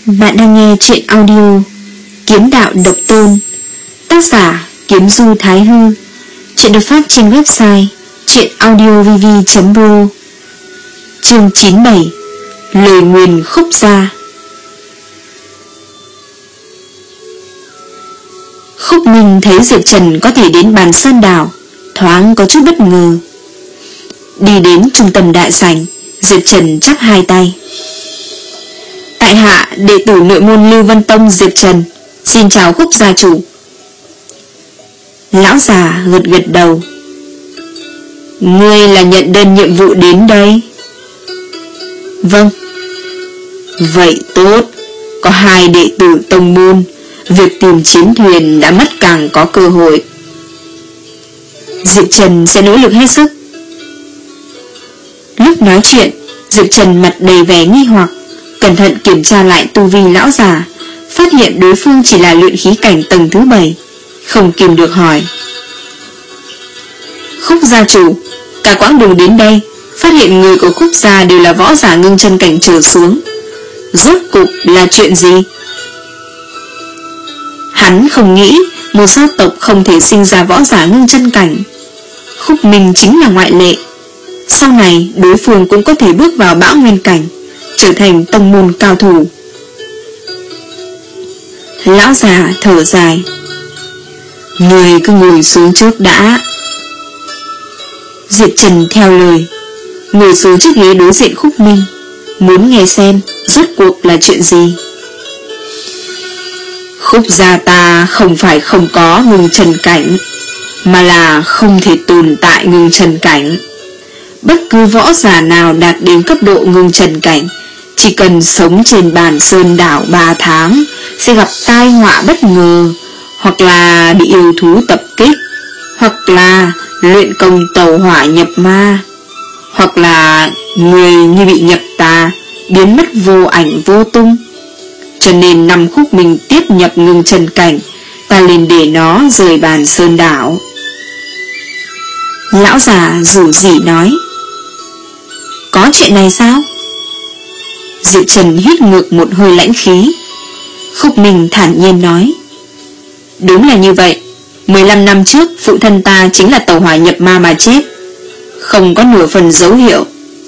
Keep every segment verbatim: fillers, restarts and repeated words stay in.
Bạn đang nghe truyện audio Kiếm Đạo Độc Tôn, tác giả Kiếm Du Thái Hư. Truyện được phát trên website truyện audio v v chấm pro. Chương chín mươi bảy. Lời nguyền Khúc Gia. Khúc Minh thấy Diệp Trần có thể đến Bàn Sơn Đảo, thoáng có chút bất ngờ. Đi đến trung tâm đại sảnh, Diệp Trần chắp hai tay. Tại hạ đệ tử nội môn Lưu Vân Tông Diệp Trần, xin chào Khúc gia chủ. Lão già gật gật đầu. Ngươi là nhận đơn nhiệm vụ đến đây? Vâng. Vậy tốt, có hai đệ tử tông môn, việc tìm chiến thuyền đã mất càng có cơ hội. Diệp Trần sẽ nỗ lực hết sức. Lúc nói chuyện, Diệp Trần mặt đầy vẻ nghi hoặc, cẩn thận kiểm tra lại tu vi lão già, phát hiện đối phương chỉ là luyện khí cảnh tầng thứ bảy, không kìm được hỏi. Khúc gia chủ, cả quãng đường đến đây, phát hiện người của Khúc gia đều là võ giả ngưng chân cảnh trở xuống. Rốt cục là chuyện gì? Hắn không nghĩ một gia tộc không thể sinh ra võ giả ngưng chân cảnh. Khúc Minh chính là ngoại lệ. Sau này đối phương cũng có thể bước vào bão nguyên cảnh, trở thành tông môn cao thủ. Lão già thở dài. Người cứ ngồi xuống trước đã. Diệp Trần theo lời, ngồi xuống chiếc ghế đối diện Khúc Minh, muốn nghe xem rốt cuộc là chuyện gì. Khúc gia ta không phải không có ngưng chân cảnh, mà là không thể tồn tại ngưng chân cảnh. Bất cứ võ giả nào đạt đến cấp độ ngưng chân cảnh, chỉ cần sống trên Bàn Sơn Đảo ba tháng sẽ gặp tai họa bất ngờ, hoặc là bị yêu thú tập kích, hoặc là luyện công tẩu hỏa nhập ma, hoặc là người như bị nhập tà, biến mất vô ảnh vô tung. Cho nên năm Khúc Minh tiếp nhập ngưng chân cảnh, ta liền để nó rời Bàn Sơn Đảo. Lão già rủ rỉ nói. Có chuyện này sao? Diệp Trần hít ngược một hơi lãnh khí. Khúc Minh thản nhiên nói. Đúng là như vậy. mười lăm năm trước phụ thân ta chính là tẩu hỏa nhập ma mà chết, không có nửa phần dấu hiệu.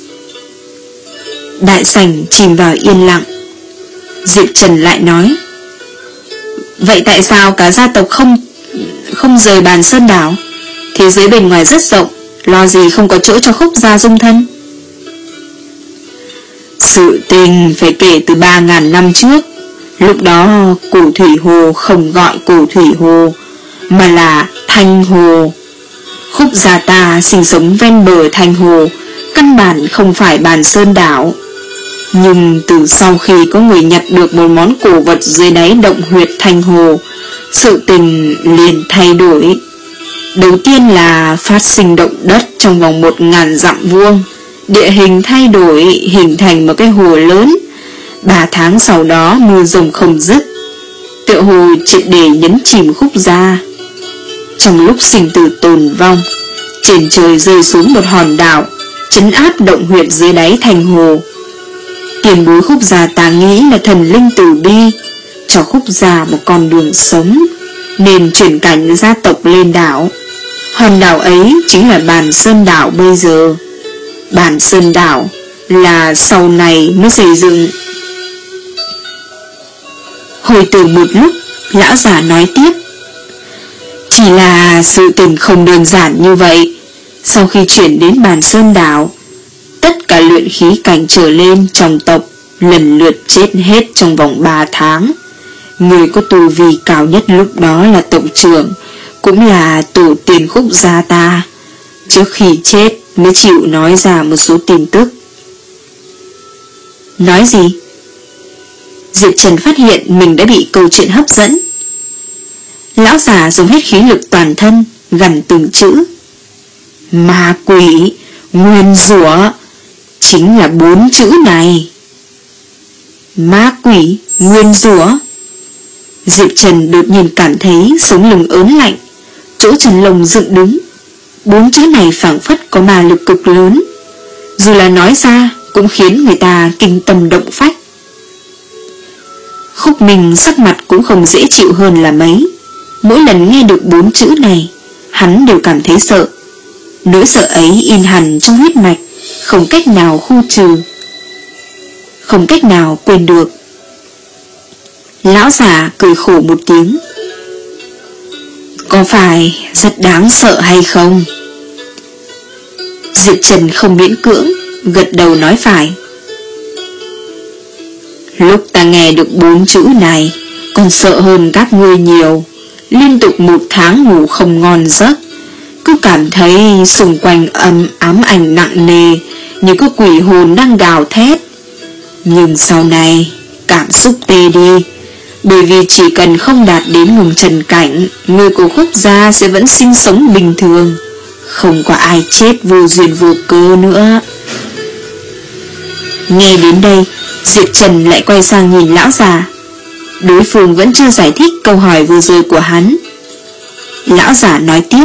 Đại sảnh chìm vào yên lặng. Diệp Trần lại nói. Vậy tại sao cả gia tộc không Không rời Bàn Sơn Đảo? Thế giới bên ngoài rất rộng, lo gì không có chỗ cho Khúc gia dung thân? Sự tình phải kể từ ba ngàn năm trước. Lúc đó Cổ Thủy Hồ không gọi Cổ Thủy Hồ, mà là Thanh Hồ. Khúc gia ta sinh sống ven bờ Thanh Hồ, căn bản không phải Bàn Sơn Đảo. Nhưng từ sau khi có người nhặt được một món cổ vật dưới đáy động huyệt Thanh Hồ, sự tình liền thay đổi. Đầu tiên là phát sinh động đất trong vòng một ngàn dặm vuông, địa hình thay đổi, hình thành một cái hồ lớn. Ba tháng sau đó mưa rồng không dứt, tựa hồ triệt để nhấn chìm Khúc gia. Trong lúc sinh tử tồn vong, trên trời rơi xuống một hòn đảo, trấn áp động huyệt dưới đáy thành hồ. Tiền bối Khúc gia ta nghĩ là thần linh từ bi, cho Khúc gia một con đường sống, nên chuyển cảnh gia tộc lên đảo. Hòn đảo ấy chính là Bàn Sơn Đảo bây giờ. Bàn Sơn Đảo là sau này mới xây dựng. Hồi tưởng một lúc, lão già nói tiếp. Chỉ là sự tình không đơn giản như vậy. Sau khi chuyển đến Bàn Sơn Đảo, tất cả luyện khí cảnh trở lên trong tộc lần lượt chết hết trong vòng ba tháng. Người có tu vi cao nhất lúc đó là tộc trưởng, cũng là tổ tiên Khúc gia ta. Trước khi chết mới chịu nói ra một số tin tức. Nói gì? Diệp Trần phát hiện mình đã bị câu chuyện hấp dẫn. Lão già dùng hết khí lực toàn thân, gằn từng chữ. Ma quỷ, nguyên rủa, chính là bốn chữ này. Ma quỷ, nguyên rủa. Diệp Trần đột nhiên cảm thấy sống lưng ớn lạnh, chỗ trần lồng dựng đứng. Bốn chữ này phảng phất có ma lực cực lớn, dù là nói ra cũng khiến người ta kinh tâm động phách. Khúc Minh sắc mặt cũng không dễ chịu hơn là mấy. Mỗi lần nghe được bốn chữ này, hắn đều cảm thấy sợ. Nỗi sợ ấy in hằn trong huyết mạch, không cách nào khu trừ, không cách nào quên được. Lão già cười khổ một tiếng. Có phải rất đáng sợ hay không? Diệp Trần không miễn cưỡng, gật đầu nói phải. Lúc ta nghe được bốn chữ này, còn sợ hơn các ngươi nhiều. Liên tục một tháng ngủ không ngon giấc, cứ cảm thấy xung quanh âm ám ảnh nặng nề, như có quỷ hồn đang gào thét. Nhưng sau này cảm xúc tê đi, bởi vì chỉ cần không đạt đến ngùng trần cảnh, người của Khúc gia sẽ vẫn sinh sống bình thường, không có ai chết vô duyên vô cớ nữa. Nghe đến đây, Diệp Trần lại quay sang nhìn lão già. Đối phương vẫn chưa giải thích câu hỏi vừa rồi của hắn. Lão già nói tiếp.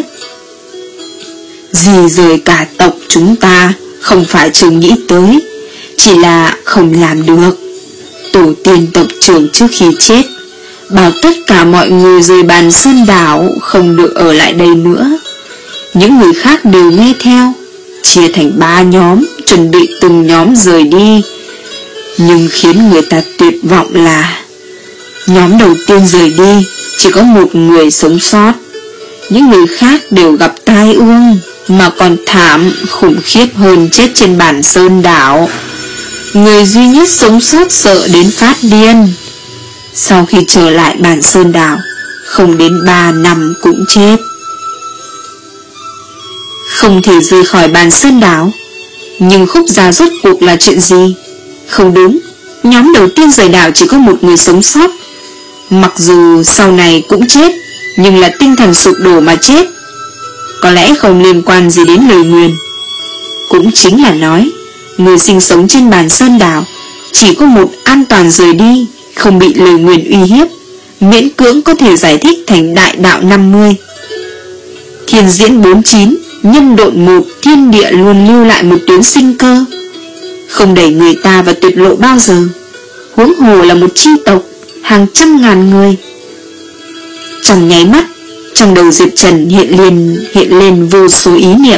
Gì rời cả tộc chúng ta không phải chưa nghĩ tới, chỉ là không làm được. Tổ tiên tộc trưởng trước khi chết bảo tất cả mọi người rời Bàn Sơn đảo, không được ở lại đây nữa. Những người khác đều nghe theo, chia thành ba nhóm, chuẩn bị từng nhóm rời đi. Nhưng khiến người ta tuyệt vọng là nhóm đầu tiên rời đi chỉ có một người sống sót. Những người khác đều gặp tai ương, mà còn thảm khủng khiếp hơn chết trên Bàn Sơn đảo. Người duy nhất sống sót sợ đến phát điên. Sau khi trở lại Bàn Sơn đảo, không đến ba năm cũng chết. Không thể rời khỏi Bàn Sơn đảo. Nhưng Khúc gia rốt cuộc là chuyện gì? Không đúng, nhóm đầu tiên rời đảo chỉ có một người sống sót. Mặc dù sau này cũng chết, nhưng là tinh thần sụp đổ mà chết. Có lẽ không liên quan gì đến lời nguyền. Cũng chính là nói, người sinh sống trên Bàn Sơn đảo chỉ có một an toàn rời đi, không bị lời nguyền uy hiếp, miễn cưỡng có thể giải thích thành đại đạo năm mươi. Thiên diễn bốn mươi chín, nhân độn một, thiên địa luôn lưu lại một tuyến sinh cơ, không đẩy người ta vào tuyệt lộ bao giờ. Huống hồ là một chi tộc hàng trăm ngàn người. Trong nháy mắt, trong đầu Diệp Trần hiện lên hiện lên vô số ý niệm.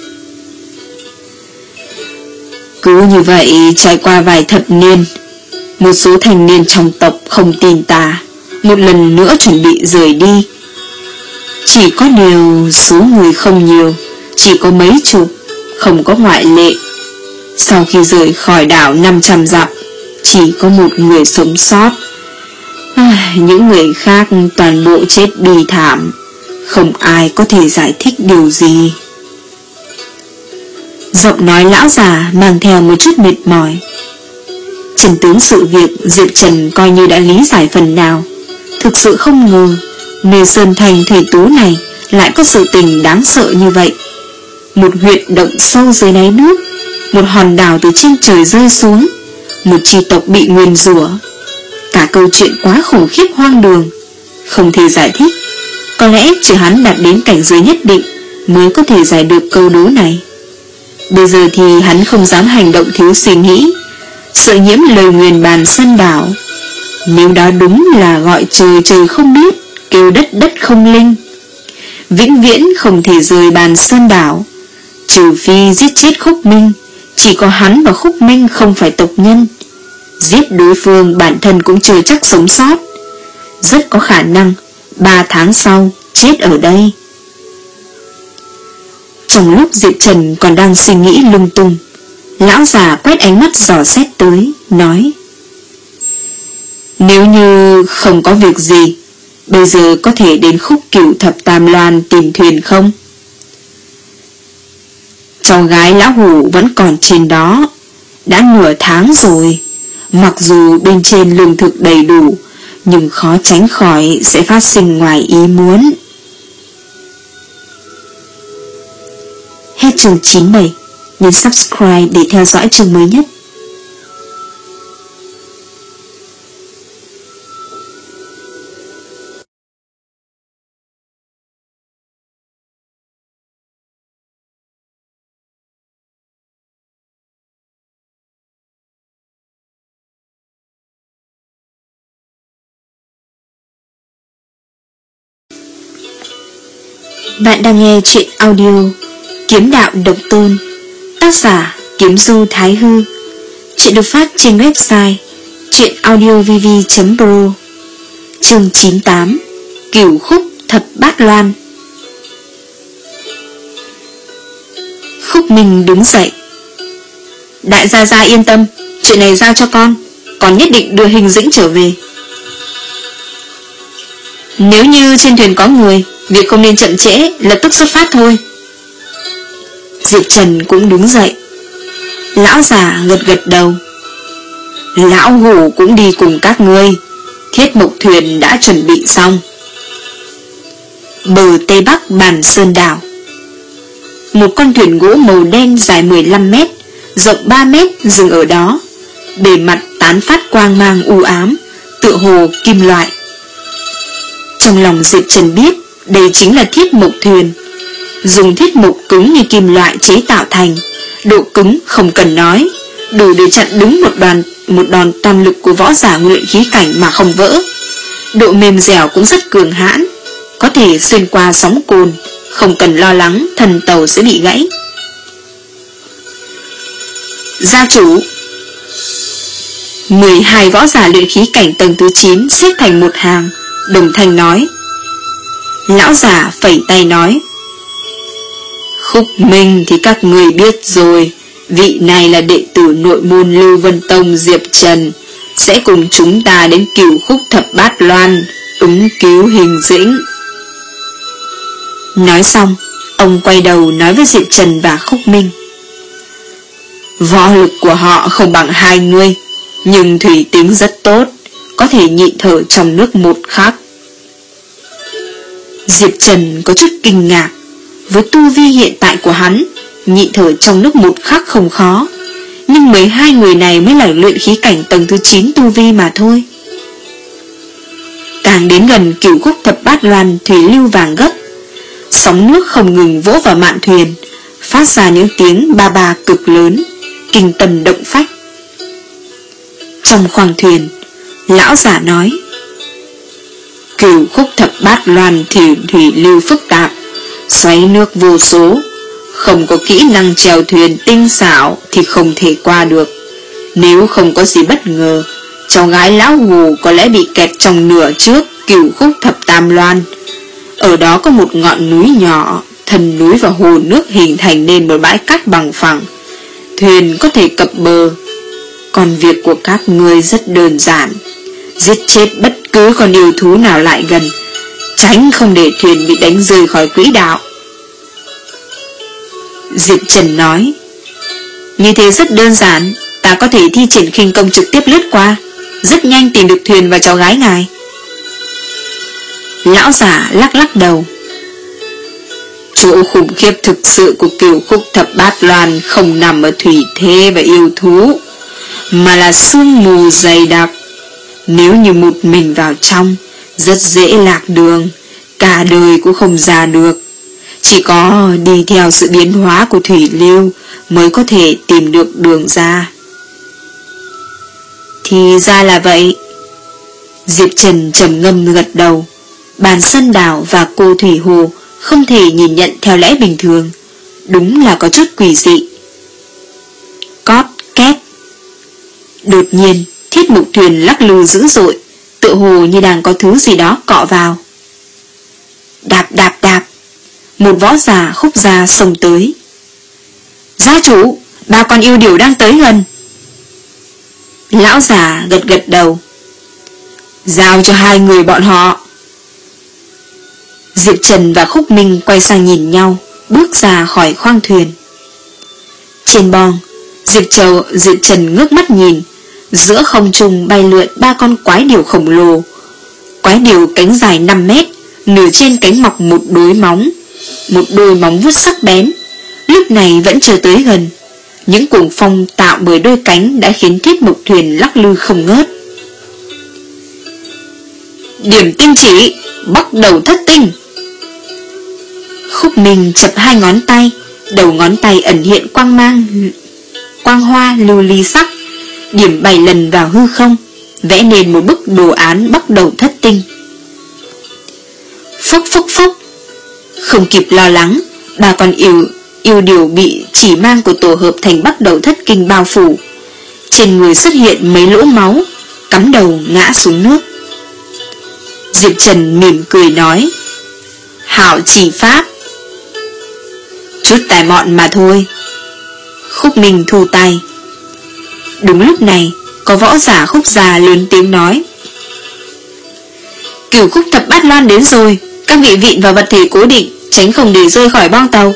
Cứ như vậy trải qua vài thập niên, một số thành niên trong tộc không tin ta, một lần nữa chuẩn bị rời đi. Chỉ có điều số người không nhiều, chỉ có mấy chục, không có ngoại lệ. Sau khi rời khỏi đảo năm trăm dặm, chỉ có một người sống sót. À, những người khác toàn bộ chết bi thảm, không ai có thể giải thích điều gì. Giọng nói lão già mang theo một chút mệt mỏi. Chân tướng sự việc Diệp Trần coi như đã lý giải phần nào. Thực sự không ngờ nơi sơn thành thủy tú này lại có sự tình đáng sợ như vậy. Một huyệt động sâu dưới đáy nước, một hòn đảo từ trên trời rơi xuống, một chi tộc bị nguyền rủa. Cả câu chuyện quá khủng khiếp hoang đường, không thể giải thích. Có lẽ chỉ hắn đạt đến cảnh giới nhất định mới có thể giải được câu đố này. Bây giờ thì hắn không dám hành động thiếu suy nghĩ, sợ nhiễm lời nguyền Bàn Sơn đảo. Nếu đó đúng là gọi trời trời không biết, kêu đất đất không linh, vĩnh viễn không thể rời Bàn Sơn đảo. Trừ phi giết chết Khúc Minh, chỉ có hắn và Khúc Minh không phải tộc nhân. Giết đối phương bản thân cũng chưa chắc sống sót. Rất có khả năng ba tháng sau chết ở đây. Trong lúc Diệp Trần còn đang suy nghĩ lung tung, lão già quét ánh mắt dò xét tới, nói: Nếu như không có việc gì, bây giờ có thể đến Khúc Cửu Thập Tam Loan tìm thuyền không? Cháu gái lão hủ vẫn còn trên đó, đã nửa tháng rồi. Mặc dù bên trên lương thực đầy đủ, nhưng khó tránh khỏi sẽ phát sinh ngoài ý muốn. Hết chương chín mươi bảy. Nhấn subscribe để theo dõi chương mới nhất. Bạn đang nghe truyện audio Kiếm Đạo Độc Tôn, tác giả Kiếm Du Thái Hư. Truyện được phát trên website truyện audio v v chấm pro. Chương chín mươi tám, Cửu Khúc Thập Bát Loan. Khúc Minh đứng dậy. Đại gia gia yên tâm, chuyện này giao cho con, con nhất định đưa Hình Dĩnh trở về. Nếu như trên thuyền có người, việc không nên chậm trễ, lập tức xuất phát thôi. Diệp Trần cũng đứng dậy. Lão già gật gật đầu. Lão Hủ cũng đi cùng các ngươi. Thiết mộc thuyền đã chuẩn bị xong. Bờ Tây Bắc Bàn Sơn Đảo. Một con thuyền gỗ màu đen dài mười lăm mét, rộng ba mét dừng ở đó. Bề mặt tán phát quang mang u ám, tựa hồ kim loại. Trong lòng Diệp Trần biết đây chính là thiết mộc thuyền, dùng thiết mộc cứng như kim loại chế tạo thành, độ cứng không cần nói, đủ để chặn đứng một đòn một đòn toàn lực của võ giả luyện khí cảnh mà không vỡ. Độ mềm dẻo cũng rất cường hãn, có thể xuyên qua sóng cồn, không cần lo lắng thần tàu sẽ bị gãy. Gia chủ. mười hai võ giả luyện khí cảnh tầng thứ chín xếp thành một hàng, đồng thanh nói. Lão giả phẩy tay nói. Khúc Minh thì các người biết rồi, vị này là đệ tử nội môn Lưu Vân Tông Diệp Trần, sẽ cùng chúng ta đến Cửu Khúc Thập Bát Loan, ứng cứu Hình Dĩnh. Nói xong, ông quay đầu nói với Diệp Trần và Khúc Minh. Võ lực của họ không bằng hai người, nhưng thủy tính rất tốt, có thể nhịn thở trong nước một khắc. Diệp Trần có chút kinh ngạc. Với tu vi hiện tại của hắn, nhịn thở trong nước một khắc không khó, nhưng mấy hai người này mới là luyện khí cảnh tầng thứ chín tu vi mà thôi. Càng đến gần Cửu Khúc Thập Bát Loan, thủy lưu vàng gấp, sóng nước không ngừng vỗ vào mạn thuyền, phát ra những tiếng ba ba cực lớn, kinh tâm động phách. Trong khoang thuyền, lão giả nói. Cửu Khúc Thập Bát Loan thủy, thủy lưu phức tạp, xoáy nước vô số, không có kỹ năng chèo thuyền tinh xảo thì không thể qua được. Nếu không có gì bất ngờ, cháu gái lão Hù có lẽ bị kẹt trong nửa trước Cửu Khúc Thập Tam Loan. Ở đó có một ngọn núi nhỏ, thân núi và hồ nước hình thành nên một bãi cát bằng phẳng, thuyền có thể cập bờ. Còn việc của các ngươi rất đơn giản, giết chết bất cứ con yêu thú nào lại gần, tránh không để thuyền bị đánh rơi khỏi quỹ đạo. Diệp Trần nói. Như thế rất đơn giản, ta có thể thi triển khinh công trực tiếp lướt qua, rất nhanh tìm được thuyền và cháu gái ngài. Lão giả lắc lắc đầu. Chỗ khủng khiếp thực sự của Cửu Khúc Thập Bát Loan không nằm ở thủy thế và yêu thú, mà là sương mù dày đặc. Nếu như một mình vào trong, rất dễ lạc đường, cả đời cũng không ra được. Chỉ có đi theo sự biến hóa của thủy lưu mới có thể tìm được đường ra. Thì ra là vậy. Diệp Trần trầm ngâm gật đầu. Bàn Sơn Đảo và cô Thủy Hồ không thể nhìn nhận theo lẽ bình thường, đúng là có chút quỷ dị. Cót két. Đột nhiên, thiết mục thuyền lắc lư dữ dội, tựa hồ như đang có thứ gì đó cọ vào. Đạp đạp đạp, một võ giả Khúc gia xông tới. Gia chủ, ba con yêu điểu đang tới gần. Lão già gật gật đầu. Giao cho hai người bọn họ. Diệp Trần và Khúc Minh quay sang nhìn nhau, bước ra khỏi khoang thuyền. Trên bong, Diệp Trầu, Diệp Trần ngước mắt nhìn, giữa không trung bay lượn ba con quái điểu khổng lồ. Quái điểu cánh dài năm mét, nửa trên cánh mọc một đôi móng, một đôi móng vuốt sắc bén. Lúc này vẫn chưa tới gần. Những cuồng phong tạo bởi đôi cánh đã khiến thiết mộc thuyền lắc lư không ngớt. Điểm tinh chỉ, bắt đầu thất tinh. Khúc Minh chập hai ngón tay, đầu ngón tay ẩn hiện quang mang, quang hoa lưu ly sắc, điểm bảy lần vào hư không, vẽ nên một bức đồ án bắt đầu thất tinh. Phốc phốc phốc, Không kịp lo lắng, bà còn yêu, yêu điều bị chỉ mang của tổ hợp thành bắt đầu thất kinh bao phủ. Trên người xuất hiện mấy lỗ máu, cắm đầu ngã xuống nước. Diệp Trần mỉm cười nói: Hảo chỉ pháp. Chút tài mọn mà thôi. Khúc Minh thu tay. Đúng lúc này, có võ giả Khúc già lớn tiếng nói: Cửu khúc thập bát loan đến rồi, các vị vịn vào vật thể cố định, tránh không để rơi khỏi bong tàu.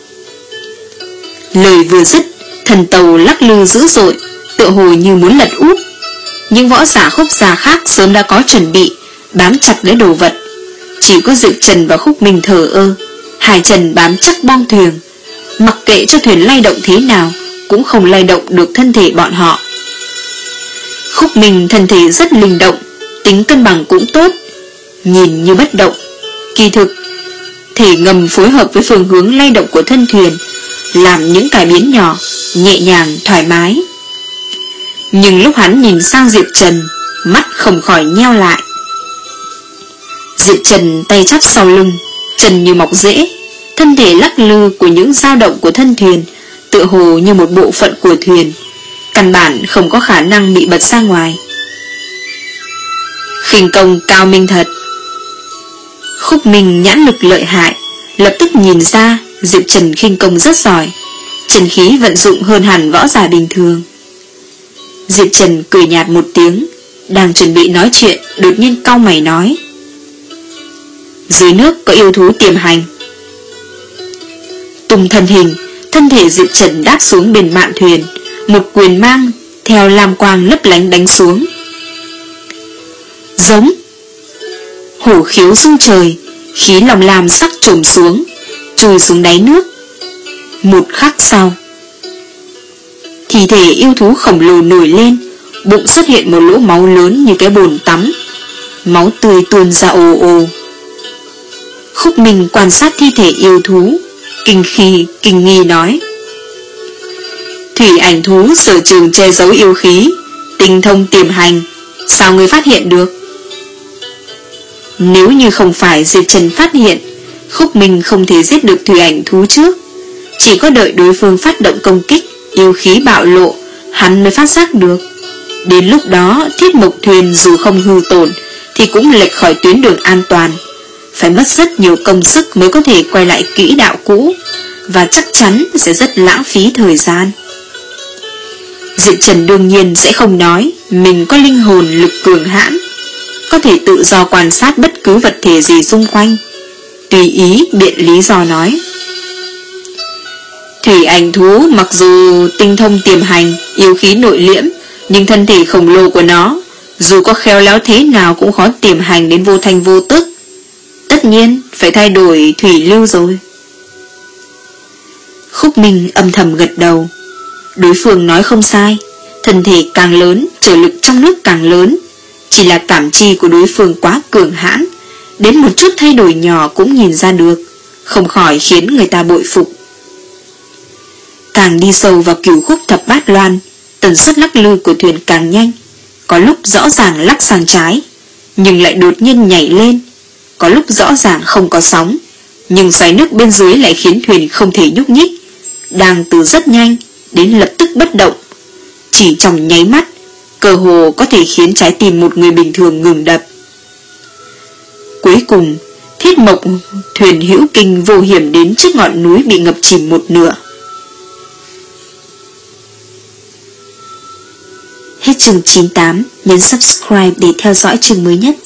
Lời vừa dứt, thần tàu lắc lư dữ dội, tựa hồ như muốn lật úp. Những võ giả Khúc già khác sớm đã có chuẩn bị, bám chặt lấy đồ vật. Chỉ có Diệp Trần và Khúc Minh thờ ơ, hai chân bám chắc bong thuyền, mặc kệ cho thuyền lay động thế nào cũng không lay động được thân thể bọn họ. Khúc Minh thân thể rất linh động, tính cân bằng cũng tốt, nhìn như bất động, kỳ thực thể ngầm phối hợp với phương hướng lay động của thân thuyền, làm những cải biến nhỏ, nhẹ nhàng, thoải mái. Nhưng lúc hắn nhìn sang Diệp Trần, mắt không khỏi nheo lại. Diệp Trần tay chắp sau lưng, chân như mọc rễ, thân thể lắc lư của những dao động của thân thuyền, tựa hồ như một bộ phận của thuyền, căn bản không có khả năng bị bật ra ngoài. Khinh công cao minh thật. Khúc Minh nhãn lực lợi hại, lập tức nhìn ra Diệp Trần khinh công rất giỏi, chân khí vận dụng hơn hẳn võ giả bình thường. Diệp Trần cười nhạt một tiếng, đang chuẩn bị nói chuyện, đột nhiên cau mày nói: Dưới nước có yêu thú tiềm hành. Tung thân hình, thân thể Diệp Trần đáp xuống bên mạn thuyền, một quyền mang theo lam quang lấp lánh đánh xuống. Giống. Hổ khiếu rung trời, khí lòng lam sắc trồm xuống, chui xuống đáy nước. Một khắc sau, thi thể yêu thú khổng lồ nổi lên, bụng xuất hiện một lỗ máu lớn như cái bồn tắm, máu tươi tuôn ra ồ ồ. Khúc Minh quan sát thi thể yêu thú, kinh khi kinh nghi nói: Thủy ảnh thú sở trường che giấu yêu khí, tinh thông tiềm hành, sao ngươi phát hiện được? Nếu như không phải Diệp Trần phát hiện, Khúc Minh không thể giết được thủy ảnh thú trước. Chỉ có đợi đối phương phát động công kích, yêu khí bạo lộ, hắn mới phát giác được. Đến lúc đó, thiết mộc thuyền dù không hư tổn thì cũng lệch khỏi tuyến đường an toàn, phải mất rất nhiều công sức mới có thể quay lại quỹ đạo cũ, và chắc chắn sẽ rất lãng phí thời gian. Diệp Trần đương nhiên sẽ không nói mình có linh hồn lực cường hãn, có thể tự do quan sát bất cứ vật thể gì xung quanh, tùy ý biện lý do nói: Thủy ảnh thú mặc dù tinh thông tiềm hành, yêu khí nội liễm, nhưng thân thể khổng lồ của nó, dù có khéo léo thế nào cũng khó tiềm hành đến vô thanh vô tức. Tất nhiên phải thay đổi thủy lưu rồi. Khúc Minh âm thầm gật đầu. Đối phương nói không sai, thân thể càng lớn, trở lực trong nước càng lớn. Chỉ là cảm chi của đối phương quá cường hãn, đến một chút thay đổi nhỏ cũng nhìn ra được, không khỏi khiến người ta bội phục. Càng đi sâu vào cửu khúc thập bát loan, tần suất lắc lư của thuyền càng nhanh, có lúc rõ ràng lắc sang trái, nhưng lại đột nhiên nhảy lên, có lúc rõ ràng không có sóng, nhưng xoáy nước bên dưới lại khiến thuyền không thể nhúc nhích, đang từ rất nhanh đến lập tức bất động. Chỉ trong nháy mắt, cơ hồ có thể khiến trái tim một người bình thường ngừng đập. Cuối cùng, thiết mộc thuyền hữu kinh vô hiểm đến trước ngọn núi bị ngập chìm một nửa. Hết chương chín mươi tám, nhấn subscribe để theo dõi chương mới nhất.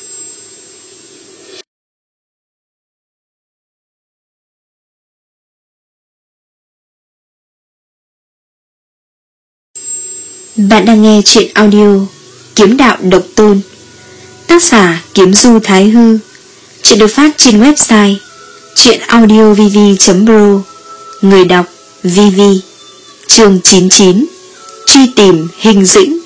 Bạn đang nghe chuyện audio Kiếm đạo độc tôn, tác giả Kiếm Du Thái Hư. Chuyện được phát trên website chuyenaudiovv chấm pro. Người đọc vê vê. Chương chín mươi chín, truy tìm Hình Dĩnh.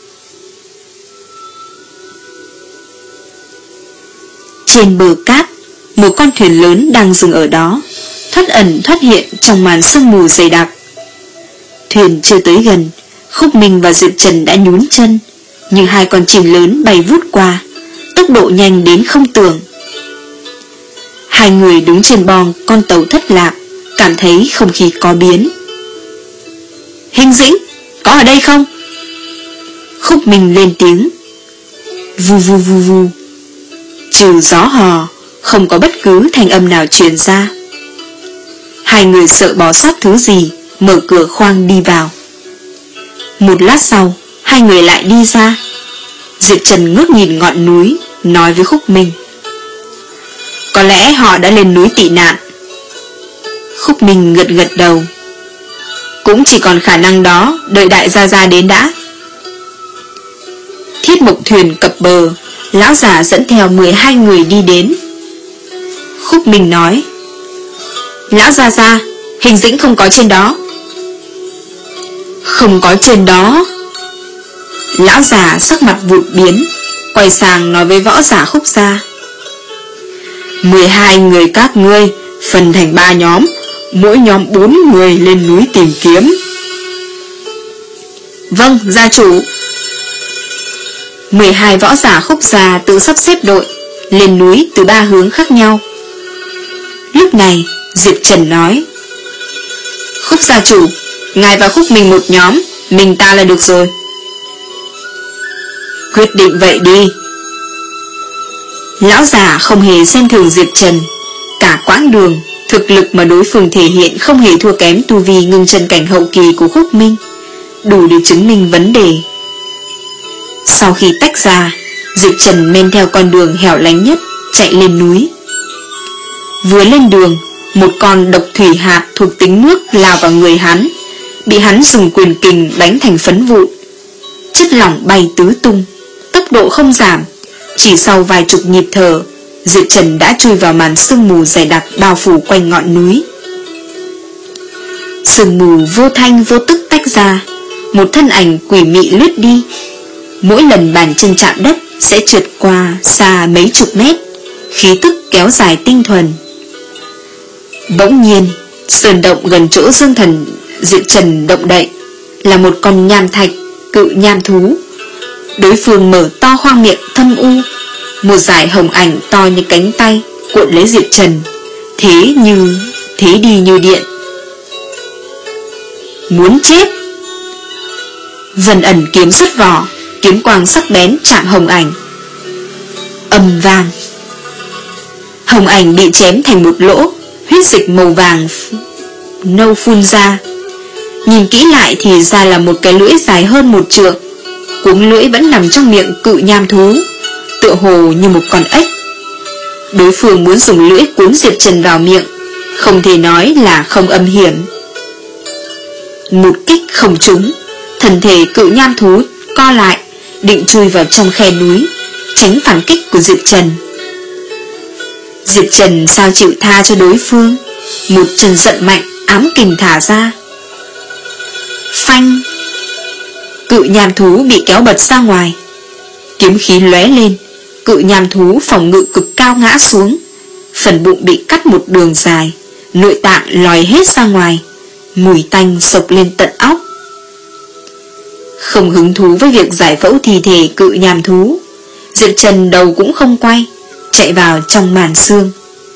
Trên bờ cát, một con thuyền lớn đang dừng ở đó, thoát ẩn thoát hiện trong màn sương mù dày đặc. Thuyền chưa tới gần, Khúc Minh và Diệp Trần đã nhún chân, nhưng hai con chim lớn bay vút qua, tốc độ nhanh đến không tưởng. Hai người đứng trên boong con tàu thất lạc, cảm thấy không khí có biến. Hình Dĩnh, có ở đây không? Khúc Minh lên tiếng. Vù vù vù vù. Trừ gió hò, không có bất cứ thanh âm nào truyền ra. Hai người sợ bỏ sót thứ gì, mở cửa khoang đi vào. Một lát sau, hai người lại đi ra. Diệp Trần ngước nhìn ngọn núi, nói với Khúc Minh. Có lẽ họ đã lên núi tị nạn. Khúc Minh gật gật đầu. Cũng chỉ còn khả năng đó, đợi đại gia gia đến đã. Thiết mộc thuyền cập bờ, lão già dẫn theo mười hai người đi đến. Khúc Minh nói. Lão gia gia, Hình Dĩnh không có trên đó. Không có trên đó. Lão già sắc mặt vụt biến, quay sang nói với võ giả Khúc gia. Mười hai người các ngươi phân thành ba nhóm, mỗi nhóm bốn người lên núi tìm kiếm. Vâng, gia chủ. Mười hai võ giả Khúc gia tự sắp xếp đội, lên núi từ ba hướng khác nhau. Lúc này Diệp Trần nói. Khúc gia chủ, ngài và Khúc Minh một nhóm, mình ta là được rồi. Quyết định vậy đi. Lão già không hề xem thường Diệp Trần. Cả quãng đường, thực lực mà đối phương thể hiện không hề thua kém tu vi ngưng chân cảnh hậu kỳ của Khúc Minh, đủ để chứng minh vấn đề. Sau khi tách ra, Diệp Trần men theo con đường hẻo lánh nhất chạy lên núi. Vừa lên đường, một con độc thủy hạt thuộc tính nước lao vào người hắn, bị hắn dùng quyền kình đánh thành phấn vụn. Chất lỏng bay tứ tung, tốc độ không giảm. Chỉ sau vài chục nhịp thở, Diệp Trần đã chui vào màn sương mù dày đặc bao phủ quanh ngọn núi. Sương mù vô thanh vô tức tách ra, một thân ảnh quỷ mị lướt đi. Mỗi lần bàn chân chạm đất sẽ trượt qua xa mấy chục mét, khí tức kéo dài tinh thuần. Bỗng nhiên, sơn động gần chỗ Dương Thần Diệp Trần động đậy là một con nham thạch cự nham thú. Đối phương mở to khoang miệng thâm u, một dải hồng ảnh to như cánh tay cuộn lấy Diệp Trần, thế như thế đi như điện. Muốn chết. Vân ẩn kiếm xuất vỏ, kiếm quang sắc bén chạm hồng ảnh. Âm vang, hồng ảnh bị chém thành một lỗ, huyết dịch màu vàng nâu phun ra. Nhìn kỹ lại thì ra là một cái lưỡi dài hơn một trượng. Cuống lưỡi vẫn nằm trong miệng cự nham thú, tựa hồ như một con ếch. Đối phương muốn dùng lưỡi cuốn Diệp Trần vào miệng, không thể nói là không âm hiểm. Một kích không trúng, thân thể cự nham thú co lại, định chui vào trong khe núi, tránh phản kích của Diệp Trần. Diệp Trần sao chịu tha cho đối phương, một chân giận mạnh ám kình thả ra. Phanh, cự nham thú bị kéo bật ra ngoài. Kiếm khí lóe lên, cự nham thú phòng ngự cực cao ngã xuống, phần bụng bị cắt một đường dài, nội tạng lòi hết ra ngoài, mùi tanh sộc lên tận óc. Không hứng thú với việc giải phẫu thi thể cự nham thú, Diệp Trần đầu cũng không quay, chạy vào trong màn sương.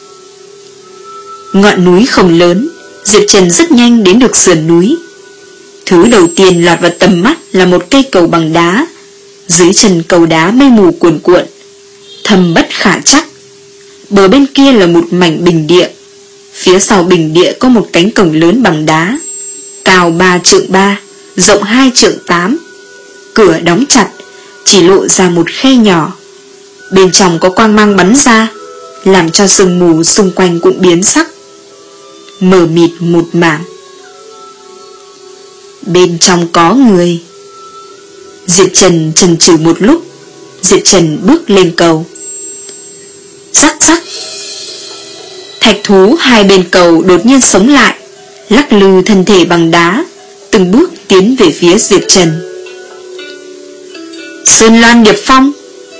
Ngọn núi không lớn, Diệp Trần rất nhanh đến được sườn núi. Thứ đầu tiên lọt vào tầm mắt là một cây cầu bằng đá. Dưới chân cầu đá mây mù cuồn cuộn, thâm bất khả trắc. Bờ bên kia là một mảnh bình địa. Phía sau bình địa có một cánh cổng lớn bằng đá, cao ba trượng ba, rộng hai trượng tám. Cửa đóng chặt, chỉ lộ ra một khe nhỏ. Bên trong có quang mang bắn ra, làm cho sương mù xung quanh cũng biến sắc, mờ mịt một mảng. Bên trong có người. Diệp Trần chần chừ một lúc, Diệp Trần bước lên cầu. Rắc rắc, thạch thú hai bên cầu đột nhiên sống lại, lắc lư thân thể bằng đá, từng bước tiến về phía Diệp Trần. Sơn Loan Điệp Phong.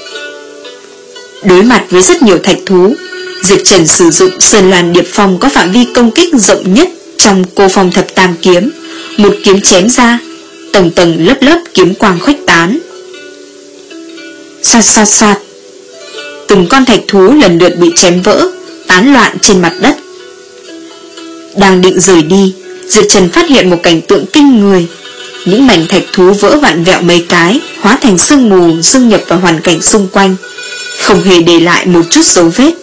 Đối mặt với rất nhiều thạch thú, Diệp Trần sử dụng Sơn Loan Điệp Phong có phạm vi công kích rộng nhất trong Cô Phong Thập Tam Kiếm. Một kiếm chém ra, tầng tầng lớp lớp kiếm quang khuếch tán. Xoạt xoạt xoạt, từng con thạch thú lần lượt bị chém vỡ, tán loạn trên mặt đất. Đang định rời đi, Diệp Trần phát hiện một cảnh tượng kinh người. Những mảnh thạch thú vỡ vặn vẹo mấy cái, hóa thành sương mù xâm nhập vào hoàn cảnh xung quanh, không hề để lại một chút dấu vết.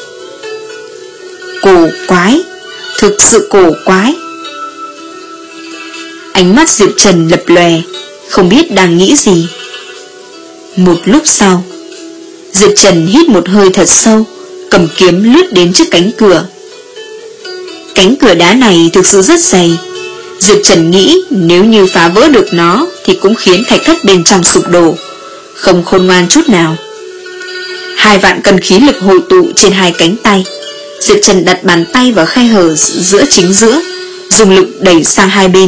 Cổ quái, thực sự cổ quái. Ánh mắt Diệp Trần lập lòe, không biết đang nghĩ gì. Một lúc sau, Diệp Trần hít một hơi thật sâu, cầm kiếm lướt đến trước cánh cửa. Cánh cửa đá này thực sự rất dày. Diệp Trần nghĩ nếu như phá vỡ được nó thì cũng khiến thạch thất bên trong sụp đổ, không khôn ngoan chút nào. Hai vạn cân khí lực hội tụ trên hai cánh tay. Diệp Trần đặt bàn tay vào khe hở giữa chính giữa, dùng lực đẩy sang hai bên.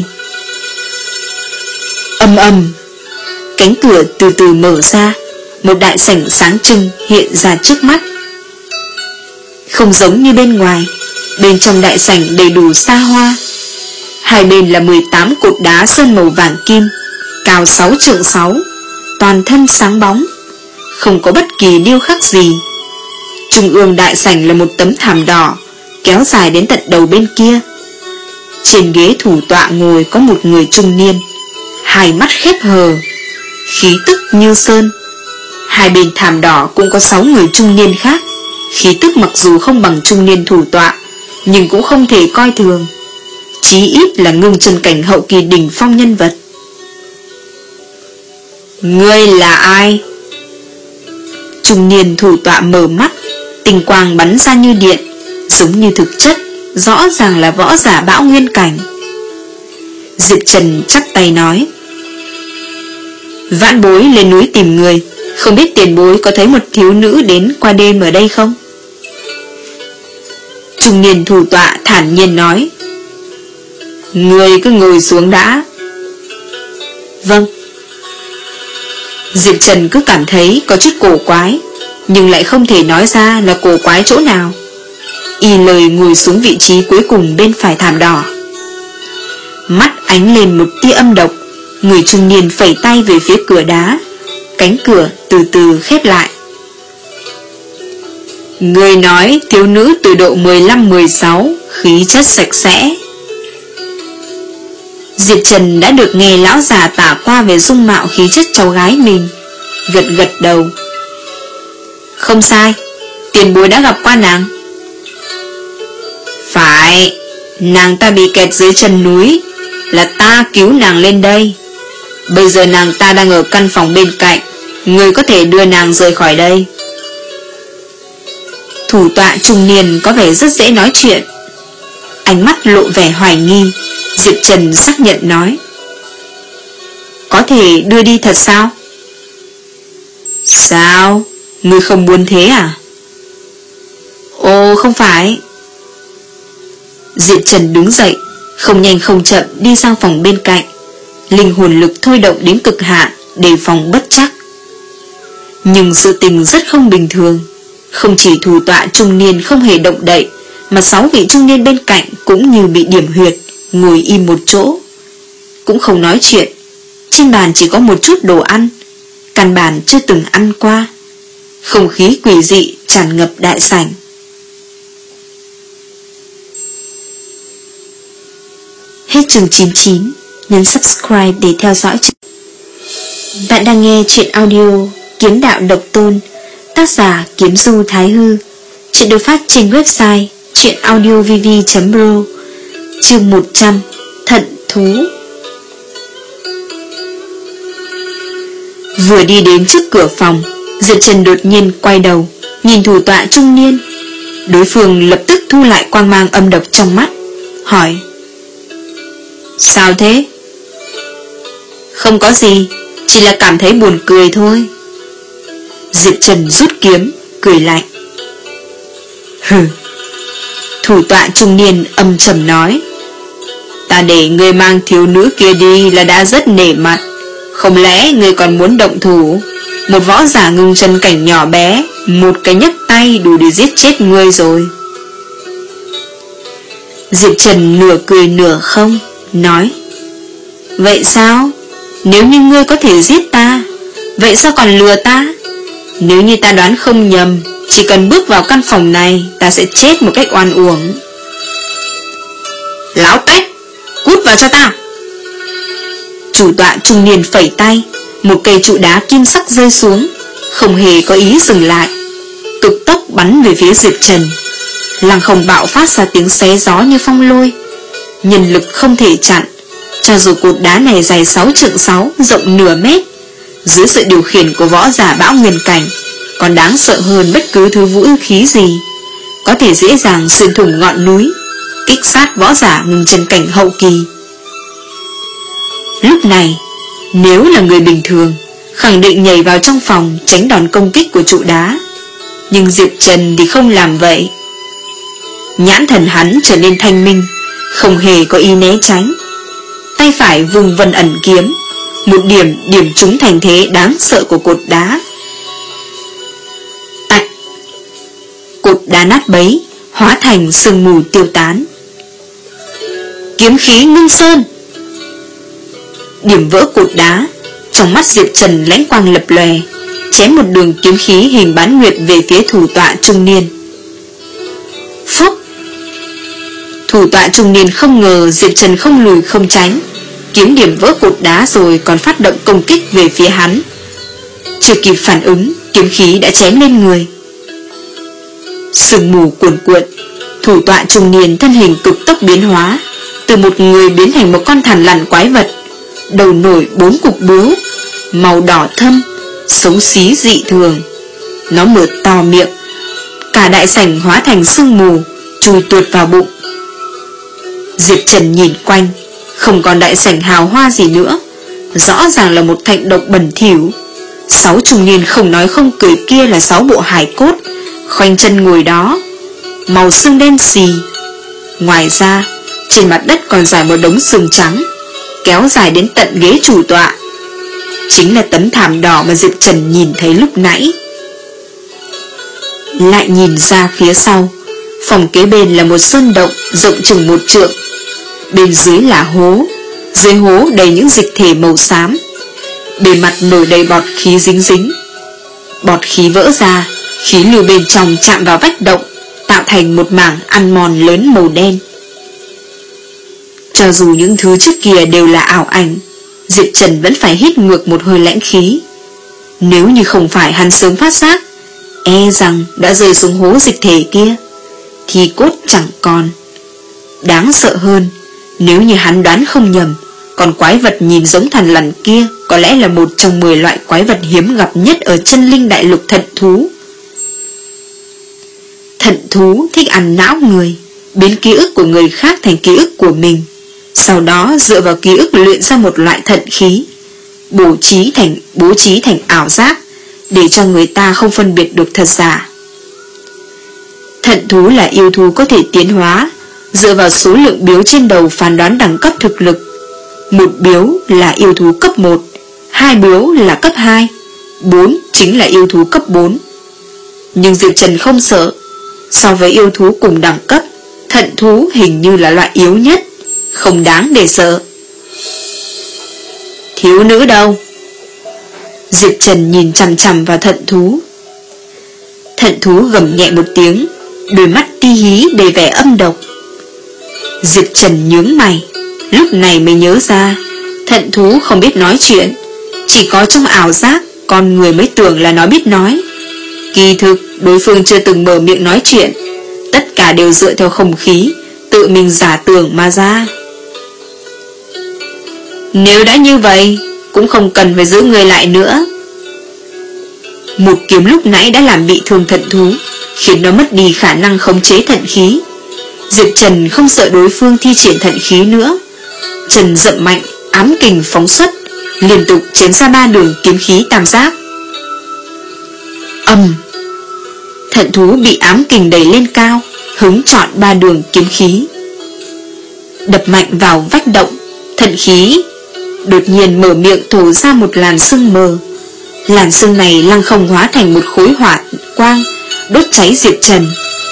Ầm ầm, cánh cửa từ từ mở ra, một đại sảnh sáng trưng hiện ra trước mắt. Không giống như bên ngoài, bên trong đại sảnh đầy đủ xa hoa. Hai bên là mười tám cột đá sơn màu vàng kim, cao sáu trượng sáu, toàn thân sáng bóng, không có bất kỳ điêu khắc gì. Trung ương đại sảnh là một tấm thảm đỏ, kéo dài đến tận đầu bên kia. Trên ghế thủ tọa ngồi có một người trung niên, hai mắt khép hờ, khí tức như sơn. Hai bên thảm đỏ cũng có sáu người trung niên khác, khí tức mặc dù không bằng trung niên thủ tọa, nhưng cũng không thể coi thường, chí ít là ngưng chân cảnh hậu kỳ đỉnh phong nhân vật. Ngươi là ai? Trung niên thủ tọa mở mắt, tinh quang bắn ra như điện, giống như thực chất, rõ ràng là võ giả bão nguyên cảnh. Diệp Trần chắp tay nói: Vãn bối lên núi tìm người, không biết tiền bối có thấy một thiếu nữ đến qua đêm ở đây không? Trung niên thủ tọa thản nhiên nói: Người cứ ngồi xuống đã. Vâng. Diệp Trần cứ cảm thấy có chút cổ quái, nhưng lại không thể nói ra là cổ quái chỗ nào. Y lời ngồi xuống vị trí cuối cùng bên phải thảm đỏ. Mắt ánh lên một tia âm độc, người trung niên phẩy tay về phía cửa đá. Cánh cửa từ từ khép lại. Người nói thiếu nữ từ độ mười lăm mười sáu, khí chất sạch sẽ. Diệp Trần đã được nghe lão già tả qua về dung mạo khí chất cháu gái mình, gật gật đầu. Không sai, tiền bối đã gặp qua nàng. Phải, nàng ta bị kẹt dưới chân núi, là ta cứu nàng lên đây. Bây giờ nàng ta đang ở căn phòng bên cạnh, người có thể đưa nàng rời khỏi đây. Thủ tọa trung niên có vẻ rất dễ nói chuyện. Ánh mắt lộ vẻ hoài nghi. Diệp Trần xác nhận nói: Có thể đưa đi thật sao? Sao? Ngươi không muốn thế à? Ồ không phải. Diệp Trần đứng dậy, không nhanh không chậm đi sang phòng bên cạnh, linh hồn lực thôi động đến cực hạn, đề phòng bất chắc. Nhưng sự tình rất không bình thường. Không chỉ thủ tọa trung niên không hề động đậy, mà sáu vị trung niên bên cạnh cũng như bị điểm huyệt, ngồi im một chỗ, cũng không nói chuyện. Trên bàn chỉ có một chút đồ ăn, căn bản chưa từng ăn qua. Không khí quỷ dị tràn ngập đại sảnh. Hết chương chín mươi chín. Nhấn subscribe để theo dõi chương. Bạn đang nghe chuyện audio Kiếm Đạo Độc Tôn, tác giả Kiếm Du Thái Hư. Chuyện được phát trên website truyện audio v v chấm r o. Chương một trăm. Thận thú. Vừa đi đến trước cửa phòng, Diệp Trần đột nhiên quay đầu, nhìn thủ tọa trung niên. Đối phương lập tức thu lại quang mang âm độc trong mắt, hỏi: Sao thế? Không có gì, chỉ là cảm thấy buồn cười thôi. Diệp Trần rút kiếm, cười lạnh. Hừ. Thủ tọa trung niên âm trầm nói: Ta để ngươi mang thiếu nữ kia đi là đã rất nể mặt, không lẽ ngươi còn muốn động thủ? Một võ giả ngưng chân cảnh nhỏ bé, một cái nhấc tay đủ để giết chết ngươi rồi. Diệp Trần nửa cười nửa không, nói: Vậy sao? Nếu như ngươi có thể giết ta, vậy sao còn lừa ta? Nếu như ta đoán không nhầm, Chỉ cần bước vào căn phòng này, ta sẽ chết một cách oan uổng. Láo tét, cút vào cho ta. Chủ tọa trung niên phẩy tay, một cây trụ đá kim sắc rơi xuống, không hề có ý dừng lại, cực tốc bắn về phía Diệp Trần. Lăng không bạo phát ra tiếng xé gió như phong lôi, nhân lực không thể chặn. Cho dù cột đá này dài sáu trượng sáu, rộng nửa mét, dưới sự điều khiển của võ giả bão nguyên cảnh, còn đáng sợ hơn bất cứ thứ vũ khí gì, có thể dễ dàng xuyên thủng ngọn núi, kích sát võ giả ngừng chân cảnh hậu kỳ. Lúc này, nếu là người bình thường, khẳng định nhảy vào trong phòng tránh đòn công kích của trụ đá. Nhưng Diệp Trần thì không làm vậy. Nhãn thần hắn trở nên thanh minh, không hề có ý né tránh. Tay phải vùng vân ẩn kiếm, một điểm điểm trúng thành thế đáng sợ của cột đá. Tạch! Cột đá nát bấy, hóa thành sương mù tiêu tán. Kiếm khí ngưng sơn! Điểm vỡ cột đá, trong mắt Diệp Trần lãnh quang lập lòe, chém một đường kiếm khí hình bán nguyệt về phía thủ tọa trung niên. Phốc! Thủ tọa trung niên không ngờ Diệp Trần không lùi không tránh, kiếm điểm vỡ cột đá rồi còn phát động công kích về phía hắn. Chưa kịp phản ứng, kiếm khí đã chém lên người. Sương mù cuồn cuộn, thủ tọa trung niên thân hình cực tốc biến hóa, từ một người biến thành một con thằn lằn quái vật, đầu nổi bốn cục bướu, màu đỏ thâm, xấu xí dị thường. Nó mở to miệng, cả đại sảnh hóa thành sương mù, chui tuột vào bụng. Diệp Trần nhìn quanh, không còn đại sảnh hào hoa gì nữa, rõ ràng là một thạch độc bẩn thỉu. Sáu trung niên không nói không cười kia là sáu bộ hài cốt, khoanh chân ngồi đó, màu xương đen xì. Ngoài ra, trên mặt đất còn dài một đống xương trắng, kéo dài đến tận ghế chủ tọa. Chính là tấm thảm đỏ mà Diệp Trần nhìn thấy lúc nãy. Lại nhìn ra phía sau, phòng kế bên là một sơn động rộng chừng một trượng. Bên dưới là hố, dưới hố đầy những dịch thể màu xám, bề mặt nổi đầy bọt khí dính dính. Bọt khí vỡ ra, khí lưu bên trong chạm vào vách động, tạo thành một mảng ăn mòn lớn màu đen. Cho dù những thứ trước kia đều là ảo ảnh, Diệp Trần vẫn phải hít ngược một hơi lãnh khí. Nếu như không phải hắn sớm phát giác, e rằng đã rơi xuống hố dịch thể kia, thì cốt chẳng còn. Đáng sợ hơn, nếu như hắn đoán không nhầm, con quái vật nhìn giống thằn lằn kia có lẽ là một trong mười loại quái vật hiếm gặp nhất ở chân linh đại lục thận thú. Thận thú thích ăn não người, biến ký ức của người khác thành ký ức của mình, sau đó dựa vào ký ức luyện ra một loại thận khí, bố trí thành bố trí thành ảo giác, để cho người ta không phân biệt được thật giả. Thận thú là yêu thú có thể tiến hóa, dựa vào số lượng biếu trên đầu phán đoán đẳng cấp thực lực. Một biếu là yêu thú cấp một, hai biếu là cấp hai, bốn chính là yêu thú cấp bốn. Nhưng Diệp Trần không sợ, so với yêu thú cùng đẳng cấp, thận thú hình như là loại yếu nhất, không đáng để sợ. Thiếu nữ đâu? Diệp Trần nhìn chằm chằm vào thận thú. Thận thú gầm nhẹ một tiếng, đôi mắt ti hí đầy vẻ âm độc. Diệp Trần nhướng mày, lúc này mới nhớ ra, thận thú không biết nói chuyện, chỉ có trong ảo giác con người mới tưởng là nó biết nói. Kỳ thực đối phương chưa từng mở miệng nói chuyện, tất cả đều dựa theo không khí, tự mình giả tưởng mà ra. Nếu đã như vậy, cũng không cần phải giữ người lại nữa. Một kiếm lúc nãy đã làm bị thương thận thú, khiến nó mất đi khả năng khống chế thận khí. Diệp Trần không sợ đối phương thi triển thận khí nữa, Trần dậm mạnh, ám kình phóng xuất, liên tục chém ra ba đường kiếm khí tam giác. Ầm! Thận thú bị ám kình đẩy lên cao, hứng trọn ba đường kiếm khí, đập mạnh vào vách động. Thận khí đột nhiên mở miệng thổ ra một làn sương mờ. Làn sương này lăng không hóa thành một khối hỏa quang, đốt cháy Diệp Trần.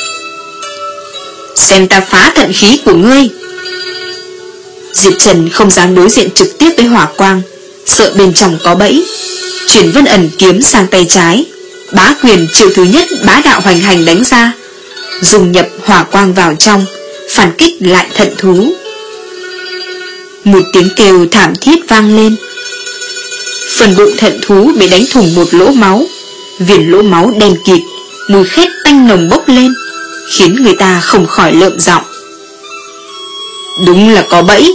Xem ta phá thận khí của ngươi! Diệp Trần không dám đối diện trực tiếp với hỏa quang, sợ bên trong có bẫy, chuyển vân ẩn kiếm sang tay trái, Bá quyền chiêu thứ nhất bá đạo hoành hành đánh ra, dùng nhập hỏa quang vào trong, phản kích lại thận thú. Một tiếng kêu thảm thiết vang lên. Phần bụng thận thú bị đánh thủng một lỗ máu, viền lỗ máu đen kịt, mùi khét tanh nồng bốc lên, khiến người ta không khỏi lợm giọng. Đúng là có bẫy.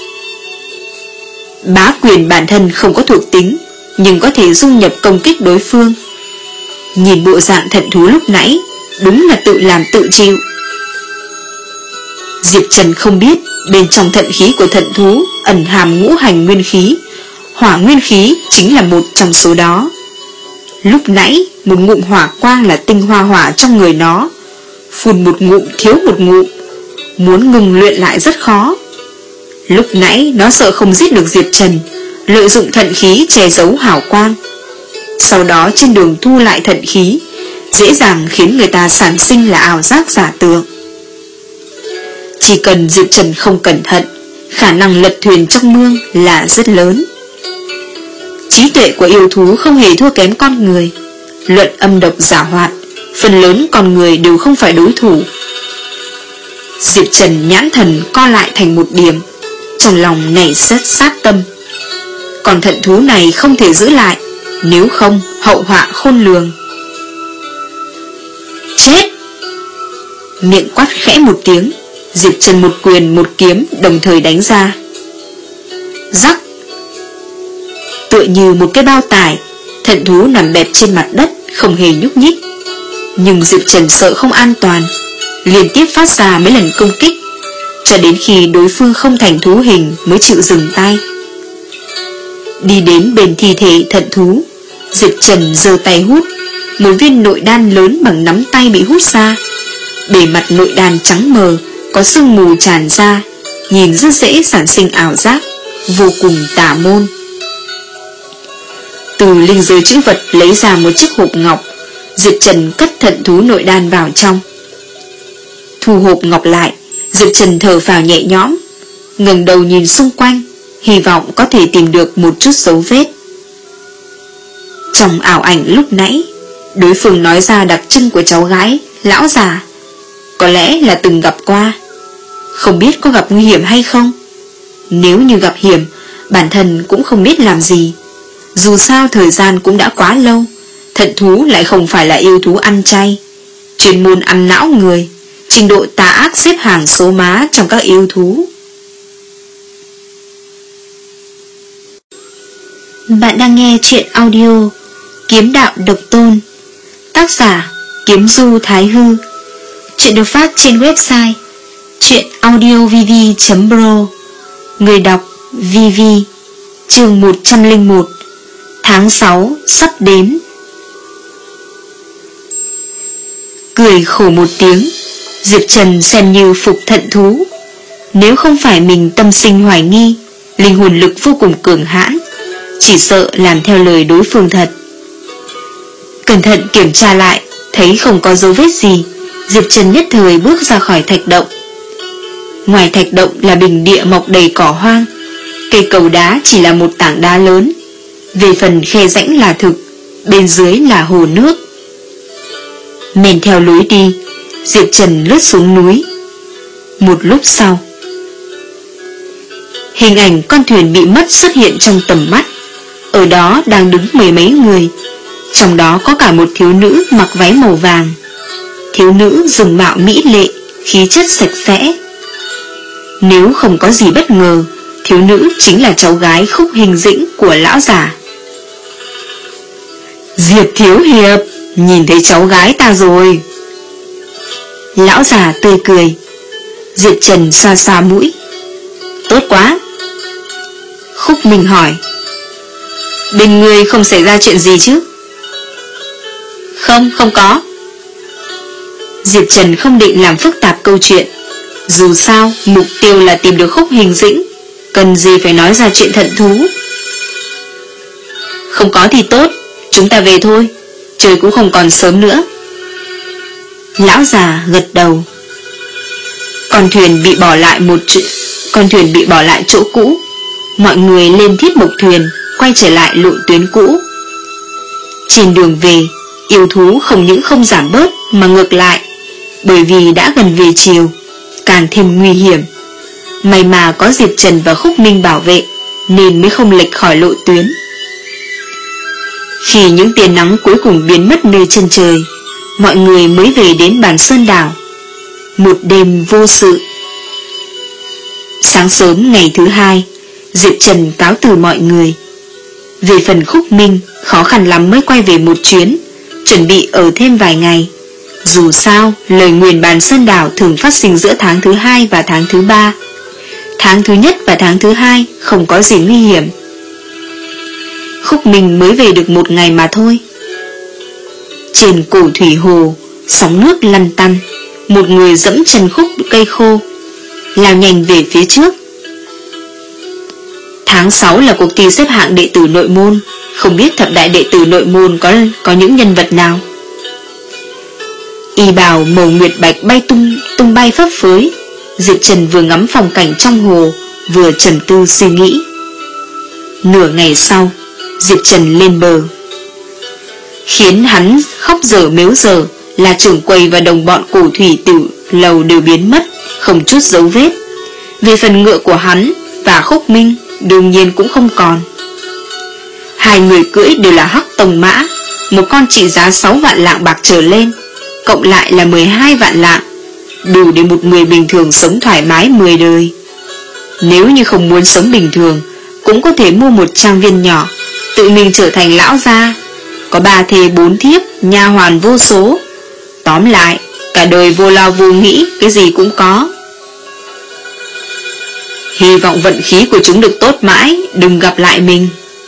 Bá quyền bản thân không có thuộc tính, nhưng có thể dung nhập công kích đối phương. Nhìn bộ dạng thận thú lúc nãy, đúng là tự làm tự chịu. Diệp Trần không biết bên trong thận khí của thận thú ẩn hàm ngũ hành nguyên khí, hỏa nguyên khí chính là một trong số đó. Lúc nãy một ngụm hỏa quang là tinh hoa hỏa trong người nó, phun một ngụm thiếu một ngụm, muốn ngừng luyện lại rất khó. Lúc nãy nó sợ không giết được Diệp Trần, lợi dụng thận khí che giấu hào quang. Sau đó trên đường thu lại thận khí, dễ dàng khiến người ta sản sinh là ảo giác giả tượng. Chỉ cần Diệp Trần không cẩn thận, khả năng lật thuyền trong mương là rất lớn. Trí tuệ của yêu thú không hề thua kém con người. Luận âm độc giả hoạt, phần lớn con người đều không phải đối thủ. Diệp Trần nhãn thần co lại thành một điểm, trong lòng nảy rất sát tâm. Còn thận thú này không thể giữ lại, nếu không hậu họa khôn lường. Chết! Miệng quát khẽ một tiếng, Diệp Trần một quyền một kiếm đồng thời đánh ra. Rắc! Tựa như một cái bao tải, thận thú nằm bẹp trên mặt đất, không hề nhúc nhích. Nhưng Diệp Trần sợ không an toàn, liên tiếp phát ra mấy lần công kích, cho đến khi đối phương không thành thú hình mới chịu dừng tay. Đi đến bên thi thể thận thú, Diệp Trần giơ tay hút, một viên nội đan lớn bằng nắm tay bị hút ra. Bề mặt nội đan trắng mờ, có sương mù tràn ra, nhìn rất dễ sản sinh ảo giác, vô cùng tà môn. Từ linh giới chữ vật lấy ra một chiếc hộp ngọc, Diệp Trần cất thận thú nội đan vào trong. Thu hộp ngọc lại, Diệp Trần thở phào nhẹ nhõm, ngẩng đầu nhìn xung quanh, hy vọng có thể tìm được một chút dấu vết. Trong ảo ảnh lúc nãy, đối phương nói ra đặc trưng của cháu gái, lão già, có lẽ là từng gặp qua. Không biết có gặp nguy hiểm hay không. Nếu như gặp hiểm, bản thân cũng không biết làm gì. Dù sao thời gian cũng đã quá lâu, thận thú lại không phải là yêu thú ăn chay, chuyên môn ăn não người, trình độ tà ác xếp hàng số má trong các yêu thú. Bạn đang nghe chuyện audio Kiếm đạo độc tôn, tác giả Kiếm Du Thái Hư. Chuyện được phát trên website truyện audio v v chấm pro. Người đọc vê vê. Chương một trăm lẻ một. Tháng sáu sắp đến. Cười khổ một tiếng, Diệp Trần xem như phục thận thú. Nếu không phải mình tâm sinh hoài nghi, linh hồn lực vô cùng cường hãn, chỉ sợ làm theo lời đối phương thật. Cẩn thận kiểm tra lại, thấy không có dấu vết gì, Diệp Trần nhất thời bước ra khỏi thạch động. Ngoài thạch động là bình địa mọc đầy cỏ hoang, cây cầu đá chỉ là một tảng đá lớn. Về phần khe rãnh là thực, bên dưới là hồ nước. Men theo lối đi, Diệp Trần lướt xuống núi. Một lúc sau, hình ảnh con thuyền bị mất xuất hiện trong tầm mắt. Ở đó đang đứng mười mấy người, trong đó có cả một thiếu nữ mặc váy màu vàng. Thiếu nữ dùng mạo mỹ lệ, khí chất sạch sẽ. Nếu không có gì bất ngờ, thiếu nữ chính là cháu gái Khúc Hình Dĩnh của lão già. Diệp thiếu hiệp, nhìn thấy cháu gái ta rồi. Lão già tươi cười. Diệp Trần xoa xoa mũi. Tốt quá. Khúc Minh hỏi, bên người không xảy ra chuyện gì chứ? Không, không có. Diệp Trần không định làm phức tạp câu chuyện. Dù sao mục tiêu là tìm được Khúc Hình Dĩnh, cần gì phải nói ra chuyện thận thú. Không có thì tốt, chúng ta về thôi, trời cũng không còn sớm nữa. Lão già gật đầu. Con thuyền bị bỏ lại một chỗ, con thuyền bị bỏ lại chỗ cũ. Mọi người lên thiết mộc thuyền, quay trở lại lộ tuyến cũ. Trên đường về, Yêu thú không những không giảm bớt mà ngược lại, bởi vì đã gần về chiều, càng thêm nguy hiểm. May mà có Diệp Trần và Khúc Minh bảo vệ nên mới không lệch khỏi lộ tuyến. Khi những tia nắng cuối cùng biến mất nơi chân trời, mọi người mới về đến Bàn Sơn Đảo. Một đêm vô sự. Sáng sớm ngày thứ hai, Diệp Trần cáo từ mọi người. Về phần Khúc Minh, khó khăn lắm mới quay về một chuyến, chuẩn bị ở thêm vài ngày. Dù sao, lời nguyền Bàn Sơn Đảo thường phát sinh giữa tháng thứ hai và tháng thứ ba. Tháng thứ nhất và tháng thứ hai không có gì nguy hiểm. Khúc Minh mới về được một ngày mà thôi. Trên cổ thủy hồ, sóng nước lăn tăn, một người dẫm chân khúc cây khô, lao nhanh về phía trước. Tháng sáu là cuộc thi xếp hạng đệ tử nội môn, không biết thập đại đệ tử nội môn có có những nhân vật nào. Y bào màu nguyệt bạch bay tung tung bay phấp phới. Diệp Trần vừa ngắm phong cảnh trong hồ, vừa trầm tư suy nghĩ. Nửa ngày sau, Diệp Trần lên bờ. Khiến hắn khóc dở mếu dở là trưởng quầy và đồng bọn cổ thủy tử lầu đều biến mất, không chút dấu vết. Về phần ngựa của hắn và Khúc Minh đương nhiên cũng không còn. Hai người cưỡi đều là hắc tông mã, một con trị giá sáu vạn lạng bạc trở lên, cộng lại là mười hai vạn lạng, đủ để một người bình thường sống thoải mái mười đời. Nếu như không muốn sống bình thường, cũng có thể mua một trang viên nhỏ, tự mình trở thành lão gia, có ba thê bốn thiếp, nha hoàn vô số. Tóm lại, cả đời vô lo vô nghĩ, cái gì cũng có. Hy vọng vận khí của chúng được tốt mãi, đừng gặp lại mình.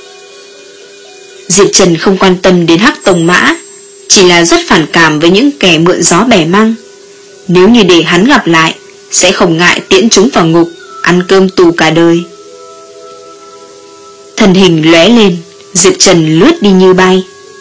Diệp Trần không quan tâm đến hắc tông mã, chỉ là rất phản cảm với những kẻ mượn gió bẻ măng. Nếu như để hắn gặp lại, sẽ không ngại tiễn chúng vào ngục, ăn cơm tù cả đời. Thân hình lóe lên, Diệp Trần lướt đi như bay.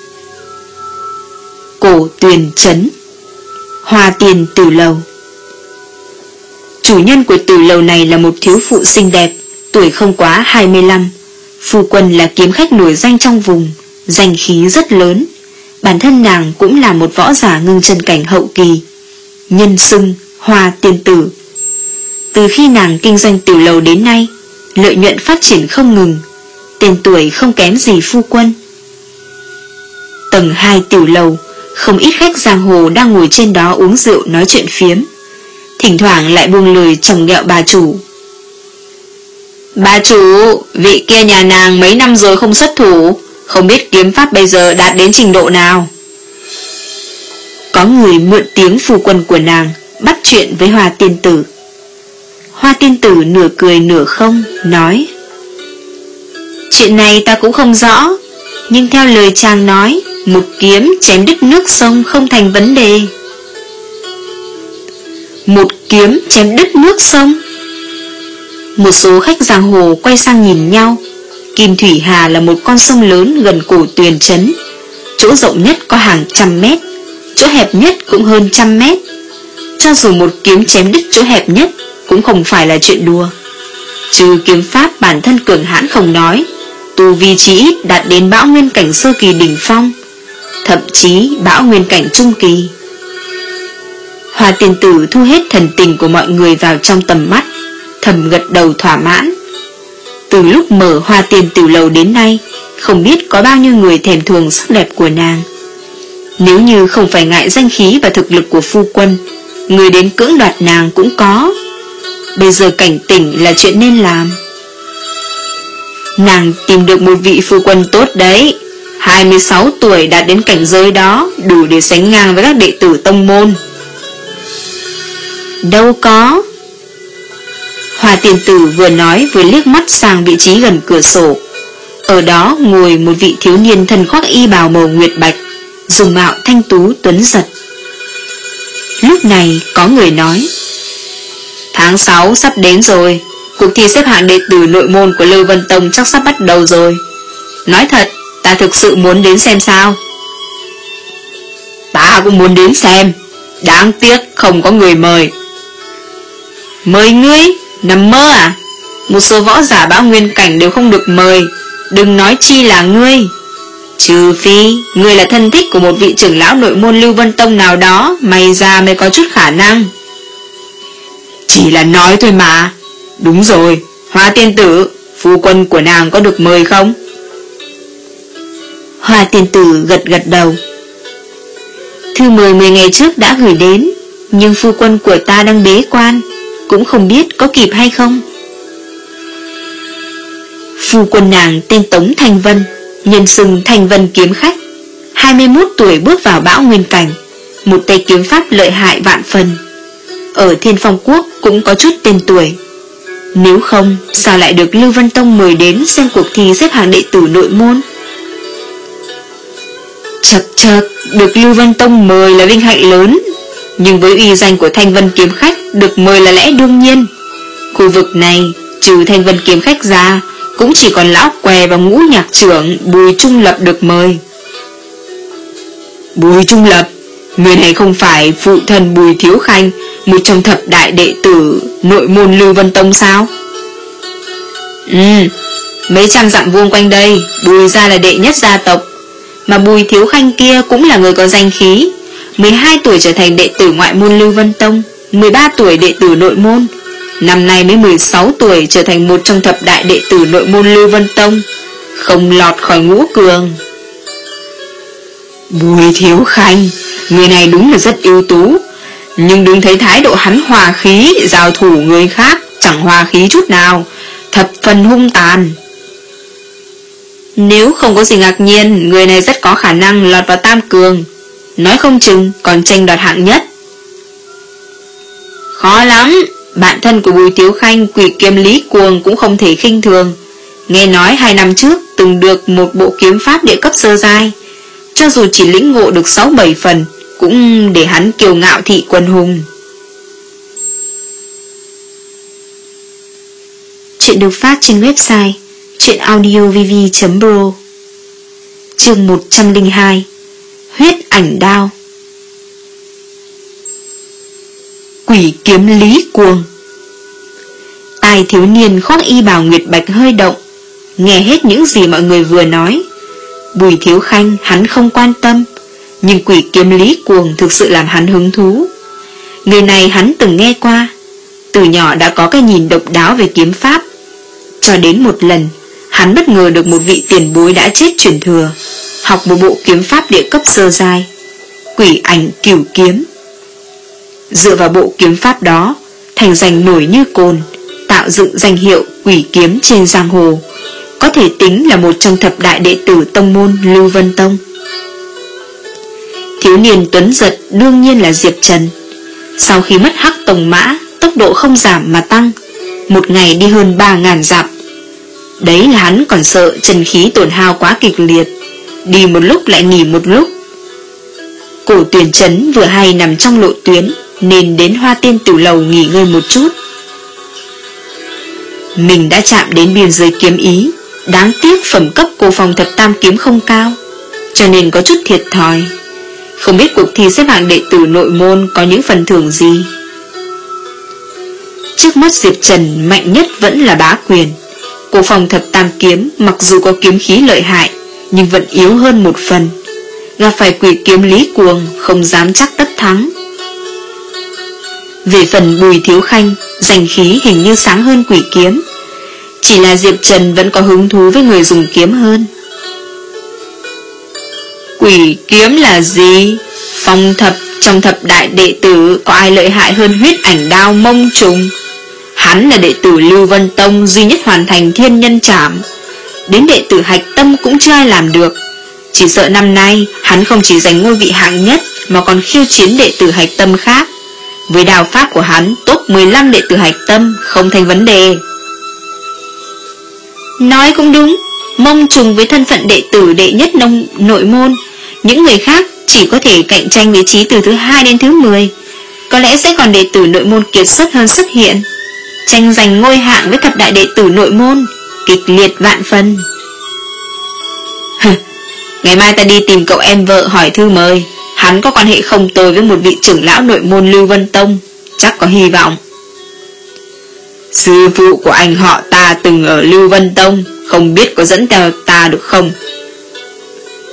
Cổ Tuyền Trấn, Hoa Tiền Tử Lầu. Chủ nhân của tử lầu này là một thiếu phụ xinh đẹp, tuổi không quá hai mươi lăm. Phu quân là kiếm khách nổi danh trong vùng, danh khí rất lớn. Bản thân nàng cũng là một võ giả ngưng chân cảnh hậu kỳ, nhân xưng Hoa Tiên Tử. Từ khi nàng kinh doanh tử lầu đến nay, lợi nhuận phát triển không ngừng, tên tuổi không kém gì phu quân. Tầng hai tiểu lầu, không ít khách giang hồ đang ngồi trên đó uống rượu nói chuyện phiếm, thỉnh thoảng lại buông lời chồng ghẹo bà chủ. Bà chủ, vị kia nhà nàng mấy năm rồi không xuất thủ, không biết kiếm pháp bây giờ đạt đến trình độ nào. Có người mượn tiếng phu quân của nàng bắt chuyện với Hoa Tiên Tử. Hoa Tiên Tử nửa cười nửa không, nói: Chuyện này ta cũng không rõ, nhưng theo lời chàng nói, một kiếm chém đứt nước sông không thành vấn đề. Một kiếm chém đứt nước sông. Một số khách giang hồ quay sang nhìn nhau. Kim Thủy Hà là một con sông lớn gần cổ Tuyền Trấn, chỗ rộng nhất có hàng trăm mét, chỗ hẹp nhất cũng hơn trăm mét. Cho dù một kiếm chém đứt chỗ hẹp nhất cũng không phải là chuyện đùa. Trừ kiếm pháp bản thân cường hãn không nói, tu vi chí ít đạt đến bão nguyên cảnh sơ kỳ đỉnh phong, thậm chí bão nguyên cảnh trung kỳ. Hoa Tiên Tử thu hết thần tình của mọi người vào trong tầm mắt, thầm gật đầu thỏa mãn. Từ lúc mở Hoa Tiên Tử lầu đến nay, không biết có bao nhiêu người thèm thuồng sắc đẹp của nàng. Nếu như không phải ngại danh khí và thực lực của phu quân, người đến cưỡng đoạt nàng cũng có. Bây giờ cảnh tỉnh là chuyện nên làm. Nàng tìm được một vị phu quân tốt đấy, hai mươi sáu tuổi đạt đến cảnh giới đó, đủ để sánh ngang với các đệ tử tông môn. Đâu có. Hoa Tiên Tử vừa nói vừa liếc mắt sang vị trí gần cửa sổ. Ở đó ngồi một vị thiếu niên thân khoác y bào màu nguyệt bạch, dùng mạo thanh tú tuấn giật. Lúc này có người nói: Tháng sáu sắp đến rồi, cuộc thi xếp hạng đệ tử nội môn của Lưu Vân Tông chắc sắp bắt đầu rồi. Nói thật, ta thực sự muốn đến xem sao. Ta cũng muốn đến xem, đáng tiếc không có người mời. Mời ngươi? Nằm mơ à? Một số võ giả bão nguyên cảnh đều không được mời, đừng nói chi là ngươi. Trừ phi người là thân thích của một vị trưởng lão nội môn Lưu Vân Tông nào đó, may ra mới có chút khả năng. Chỉ là nói thôi mà. Đúng rồi, Hoa tiên tử, phu quân của nàng có được mời không? Hoa tiên tử gật gật đầu. Thư mời mười ngày trước đã gửi đến, nhưng phu quân của ta đang bế quan, cũng không biết có kịp hay không. Phu quân nàng tên Tống Thanh Vân, nhân xưng Thanh Vân kiếm khách, hai mươi mốt tuổi bước vào bão nguyên cảnh, một tay kiếm pháp lợi hại vạn phần. Ở Thiên Phong Quốc cũng có chút tên tuổi. Nếu không, sao lại được Lưu Vân Tông mời đến xem cuộc thi xếp hạng đệ tử nội môn? Chật chật, được Lưu Vân Tông mời là vinh hạnh lớn, nhưng với uy danh của Thanh Vân kiếm khách, được mời là lẽ đương nhiên. Khu vực này, trừ Thanh Vân kiếm khách ra, cũng chỉ còn lão què và ngũ nhạc trưởng Bùi Trung Lập được mời. Bùi Trung Lập, người này không phải phụ thân Bùi Thiếu Khanh, một trong thập đại đệ tử nội môn Lưu Vân Tông sao? Ừ, mấy trăm dặm vuông quanh đây, Bùi gia là đệ nhất gia tộc, mà Bùi Thiếu Khanh kia cũng là người có danh khí. Mười hai tuổi trở thành đệ tử ngoại môn Lưu Vân Tông, mười ba tuổi đệ tử nội môn, năm nay mới mười sáu tuổi trở thành một trong thập đại đệ tử nội môn Lưu Vân Tông, không lọt khỏi ngũ cường. Bùi Thiếu Khanh, người này đúng là rất ưu tú, nhưng đừng thấy thái độ hắn hòa khí, giao thủ người khác chẳng hòa khí chút nào, thập phần hung tàn. Nếu không có gì ngạc nhiên, người này rất có khả năng lọt vào tam cường, nói không chừng còn tranh đoạt hạng nhất. Khó lắm, bạn thân của Bùi Thiếu Khanh, Quỷ Kiếm Lý Cuồng cũng không thể khinh thường. Nghe nói hai năm trước từng được một bộ kiếm pháp địa cấp sơ giai, cho dù chỉ lĩnh ngộ được sáu bảy phần, cũng để hắn kiêu ngạo thị quân hùng. Chuyện được phát trên website truyệnaudiovv chấm pro. Chương một trăm lẻ hai. Huyết ảnh đao. Quỷ Kiếm Lý Cuồng. Tai thiếu niên khoác y bào nguyệt bạch hơi động, nghe hết những gì mọi người vừa nói. Bùi Thiếu Khanh hắn không quan tâm, nhưng Quỷ Kiếm Lý Cuồng thực sự làm hắn hứng thú. Người này hắn từng nghe qua, từ nhỏ đã có cái nhìn độc đáo về kiếm pháp. Cho đến một lần, hắn bất ngờ được một vị tiền bối đã chết truyền thừa, học một bộ kiếm pháp địa cấp sơ giai, Quỷ Ảnh Cửu Kiếm. Dựa vào bộ kiếm pháp đó, thành danh nổi như cồn, tạo dựng danh hiệu quỷ kiếm trên giang hồ, có thể tính là một trong thập đại đệ tử tông môn Lưu Vân Tông. Thiếu niên tuấn giật đương nhiên là Diệp Trần. Sau khi mất hắc tông mã, tốc độ không giảm mà tăng, một ngày đi hơn ba ngàn dặm. Đấy là hắn còn sợ chân khí tổn hao quá kịch liệt, đi một lúc lại nghỉ một lúc. Cổ Tuyển Trấn vừa hay nằm trong lộ tuyến, nên đến Hoa Tiên Tử Lầu nghỉ ngơi một chút. Mình đã chạm đến biên giới kiếm ý, đáng tiếc phẩm cấp cô phòng thập tam kiếm không cao, cho nên có chút thiệt thòi. Không biết cuộc thi xếp hạng đệ tử nội môn có những phần thưởng gì. Trước mắt Diệp Trần mạnh nhất vẫn là Bá Quyền. Cô phòng thập tam kiếm mặc dù có kiếm khí lợi hại, nhưng vẫn yếu hơn một phần. Gặp phải Quỷ Kiếm Lý Cuồng không dám chắc tất thắng. Về phần Bùi Thiếu Khanh, danh khí hình như sáng hơn Quỷ Kiếm, chỉ là Diệp Trần vẫn có hứng thú với người dùng kiếm hơn. Quỷ Kiếm là gì? Phong thập trong thập đại đệ tử có ai lợi hại hơn Huyết Ảnh Đao Mông Trùng? Hắn là đệ tử Lưu Vân Tông duy nhất hoàn thành thiên nhân trảm, đến đệ tử Hạch Tâm cũng chưa ai làm được. Chỉ sợ năm nay hắn không chỉ giành ngôi vị hạng nhất, mà còn khiêu chiến đệ tử Hạch Tâm khác. Với đao pháp của hắn, top mười lăm đệ tử Hạch Tâm không thành vấn đề. Nói cũng đúng, Mông Trùng với thân phận đệ tử đệ nhất nông nội môn, những người khác chỉ có thể cạnh tranh vị trí từ thứ hai đến thứ mười. Có lẽ sẽ còn đệ tử nội môn kiệt xuất hơn xuất hiện, tranh giành ngôi hạng với thập đại đệ tử nội môn, kịch liệt vạn phần. Ngày mai ta đi tìm cậu em vợ hỏi thư mời. Hắn có quan hệ không tồi với một vị trưởng lão nội môn Lưu Vân Tông, chắc có hy vọng. Sư phụ của anh họ ta từng ở Lưu Vân Tông, không biết có dẫn theo ta được không?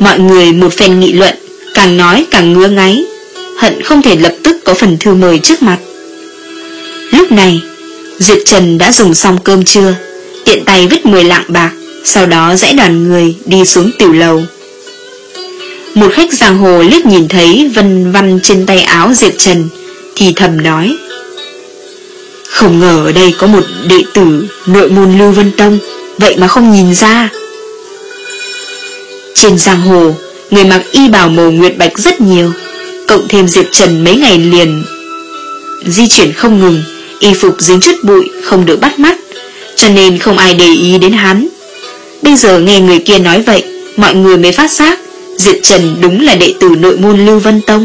Mọi người một phen nghị luận, càng nói càng ngứa ngáy, hận không thể lập tức có phần thư mời trước mặt. Lúc này Diệp Trần đã dùng xong cơm trưa, tiện tay vứt mười lạng bạc, sau đó dãy đoàn người đi xuống tiểu lầu. Một khách giang hồ liếc nhìn thấy vân vân trên tay áo Diệp Trần thì thầm nói: không ngờ ở đây có một đệ tử nội môn Lưu Vân Tông, vậy mà không nhìn ra. Trên giang hồ, người mặc y bào màu nguyệt bạch rất nhiều, cộng thêm Diệp Trần mấy ngày liền di chuyển không ngừng, y phục dính chút bụi không được bắt mắt, cho nên không ai để ý đến hắn. Bây giờ nghe người kia nói vậy, mọi người mới phát giác Diệp Trần đúng là đệ tử nội môn Lưu Vân Tông.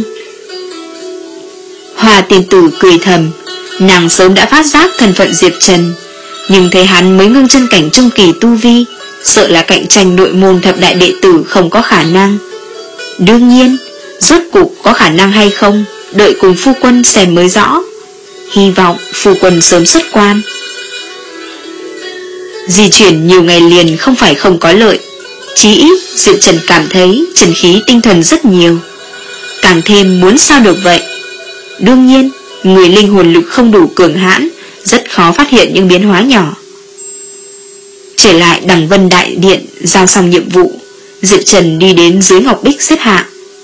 Hoa tiên tử cười thầm, nàng sớm đã phát giác thân phận Diệp Trần, nhưng thấy hắn mới ngưng chân cảnh trung kỳ tu vi, sợ là cạnh tranh nội môn thập đại đệ tử không có khả năng. Đương nhiên, rốt cục có khả năng hay không, đợi cùng phu quân xem mới rõ. Hy vọng phu quân sớm xuất quan. Di chuyển nhiều ngày liền không phải không có lợi, chí ít Diệp Trần cảm thấy trần khí tinh thần rất nhiều, càng thêm muốn sao được vậy. Đương nhiên, người linh hồn lực không đủ cường hãn, rất khó phát hiện những biến hóa nhỏ. Trở lại Đằng Vân Đại Điện, giao xong nhiệm vụ, Diệp Trần đi đến dưới ngọc bích xếp hạng.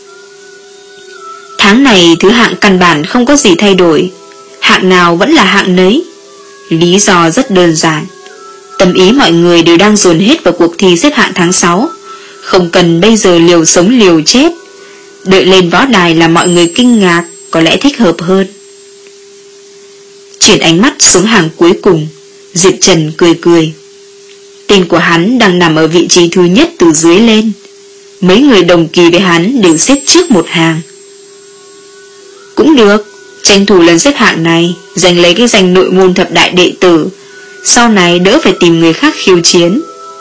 Tháng này thứ hạng căn bản không có gì thay đổi, hạng nào vẫn là hạng nấy. Lý do rất đơn giản, tâm ý mọi người đều đang dồn hết vào cuộc thi xếp hạng tháng sáu, không cần bây giờ liều sống liều chết, đợi lên võ đài là mọi người kinh ngạc, có lẽ thích hợp hơn. Chuyển ánh mắt xuống hàng cuối cùng, Diệp Trần cười cười. Tên của hắn đang nằm ở vị trí thứ nhất từ dưới lên, mấy người đồng kỳ với hắn đều xếp trước một hàng. Cũng được, tranh thủ lần xếp hạng này, giành lấy cái danh nội môn thập đại đệ tử, sau này đỡ phải tìm người khác khiêu chiến.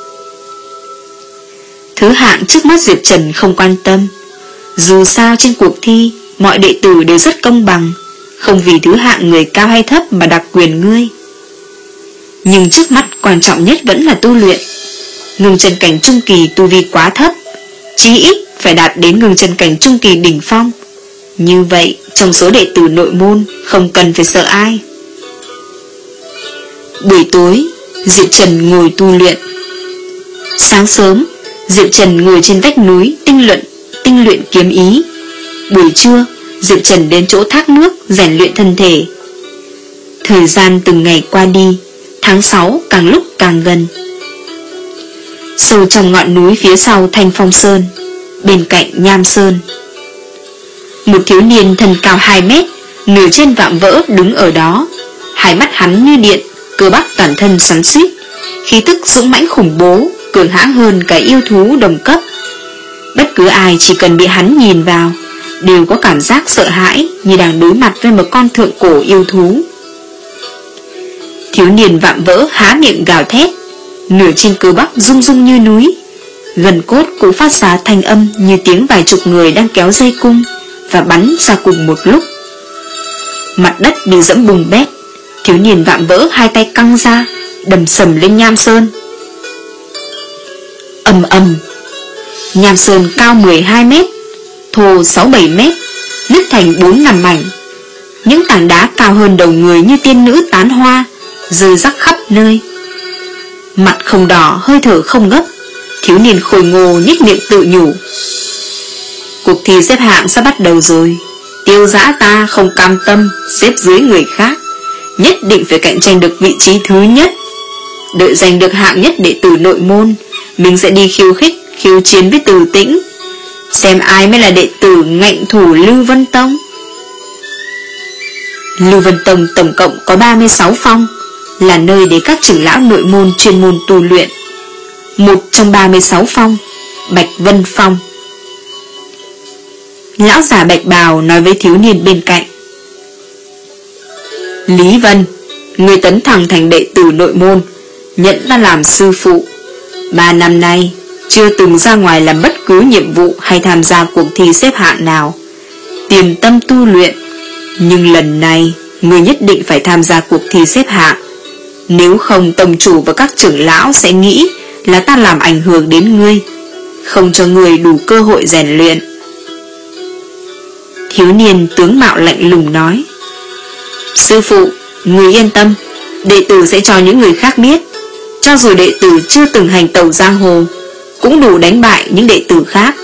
Thứ hạng trước mắt Diệp Trần không quan tâm, dù sao trên cuộc thi mọi đệ tử đều rất công bằng, không vì thứ hạng người cao hay thấp mà đặc quyền ngươi. Nhưng trước mắt quan trọng nhất vẫn là tu luyện. Ngưng chân cảnh trung kỳ tu vi quá thấp, chí ít phải đạt đến ngưng chân cảnh trung kỳ đỉnh phong. Như vậy trong số đệ tử nội môn không cần phải sợ ai. Buổi tối, Diệp Trần ngồi tu luyện. Sáng sớm, Diệp Trần ngồi trên vách núi tinh luận tinh luyện kiếm ý. Buổi trưa, Diệp Trần đến chỗ thác nước rèn luyện thân thể. Thời gian từng ngày qua đi, tháng sáu càng lúc càng gần. Sâu trong ngọn núi phía sau Thanh Phong Sơn, bên cạnh Nham Sơn, một thiếu niên thân cao hai mét, nửa trên vạm vỡ đứng ở đó. Hai mắt hắn như điện, cơ bắp toàn thân xoắn xuýt, khí tức dũng mãnh khủng bố, cường hãn hơn cả yêu thú đồng cấp. Bất cứ ai chỉ cần bị hắn nhìn vào đều có cảm giác sợ hãi, như đang đối mặt với một con thượng cổ yêu thú. Thiếu niên vạm vỡ há miệng gào thét, nửa trên cơ bắp rung rung như núi, gần cốt cũng phát ra thanh âm như tiếng vài chục người đang kéo dây cung và bắn ra cùng một lúc. Mặt đất bị dẫm bùng bét, thiếu niên vạm vỡ hai tay căng ra, đầm sầm lên Nham Sơn. Ầm ầm, Nham Sơn cao mười hai mét, thô sáu bảy mét, nứt thành bốn năm mảnh. Những tảng đá cao hơn đầu người như tiên nữ tán hoa, rơi rắc khắp nơi. Mặt không đỏ, hơi thở không gấp, thiếu niên khôi ngô nhếch miệng tự nhủ: cuộc thi xếp hạng sắp bắt đầu rồi, Tiêu Dã ta không cam tâm xếp dưới người khác, nhất định phải cạnh tranh được vị trí thứ nhất. Đợi giành được hạng nhất đệ tử nội môn, mình sẽ đi khiêu khích, khiêu chiến với Từ Tĩnh, xem ai mới là đệ tử ngạnh thủ Lưu Vân Tông. Lưu Vân Tông tổng cộng có ba mươi sáu phong, là nơi để các trưởng lão nội môn chuyên môn tu luyện. Một trong ba mươi sáu phong, Bạch Vân Phong. Lão già bạch bào nói với thiếu niên bên cạnh: Lý Vân, người tấn thẳng thành đệ tử nội môn, nhận ta làm sư phụ. Ba năm nay chưa từng ra ngoài làm bất cứ nhiệm vụ hay tham gia cuộc thi xếp hạng nào, tiềm tâm tu luyện. Nhưng lần này người nhất định phải tham gia cuộc thi xếp hạng, nếu không tông chủ và các trưởng lão sẽ nghĩ là ta làm ảnh hưởng đến ngươi. không cho người đủ cơ hội rèn luyện. Thiếu niên tướng mạo lạnh lùng nói: Sư phụ, người yên tâm, đệ tử sẽ cho những người khác biết, cho dù đệ tử chưa từng hành tẩu giang hồ, cũng đủ đánh bại những đệ tử khác.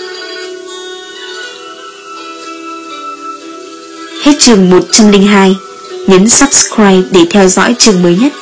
Hết chương một trăm lẻ hai. Nhấn subscribe để theo dõi chương mới nhất.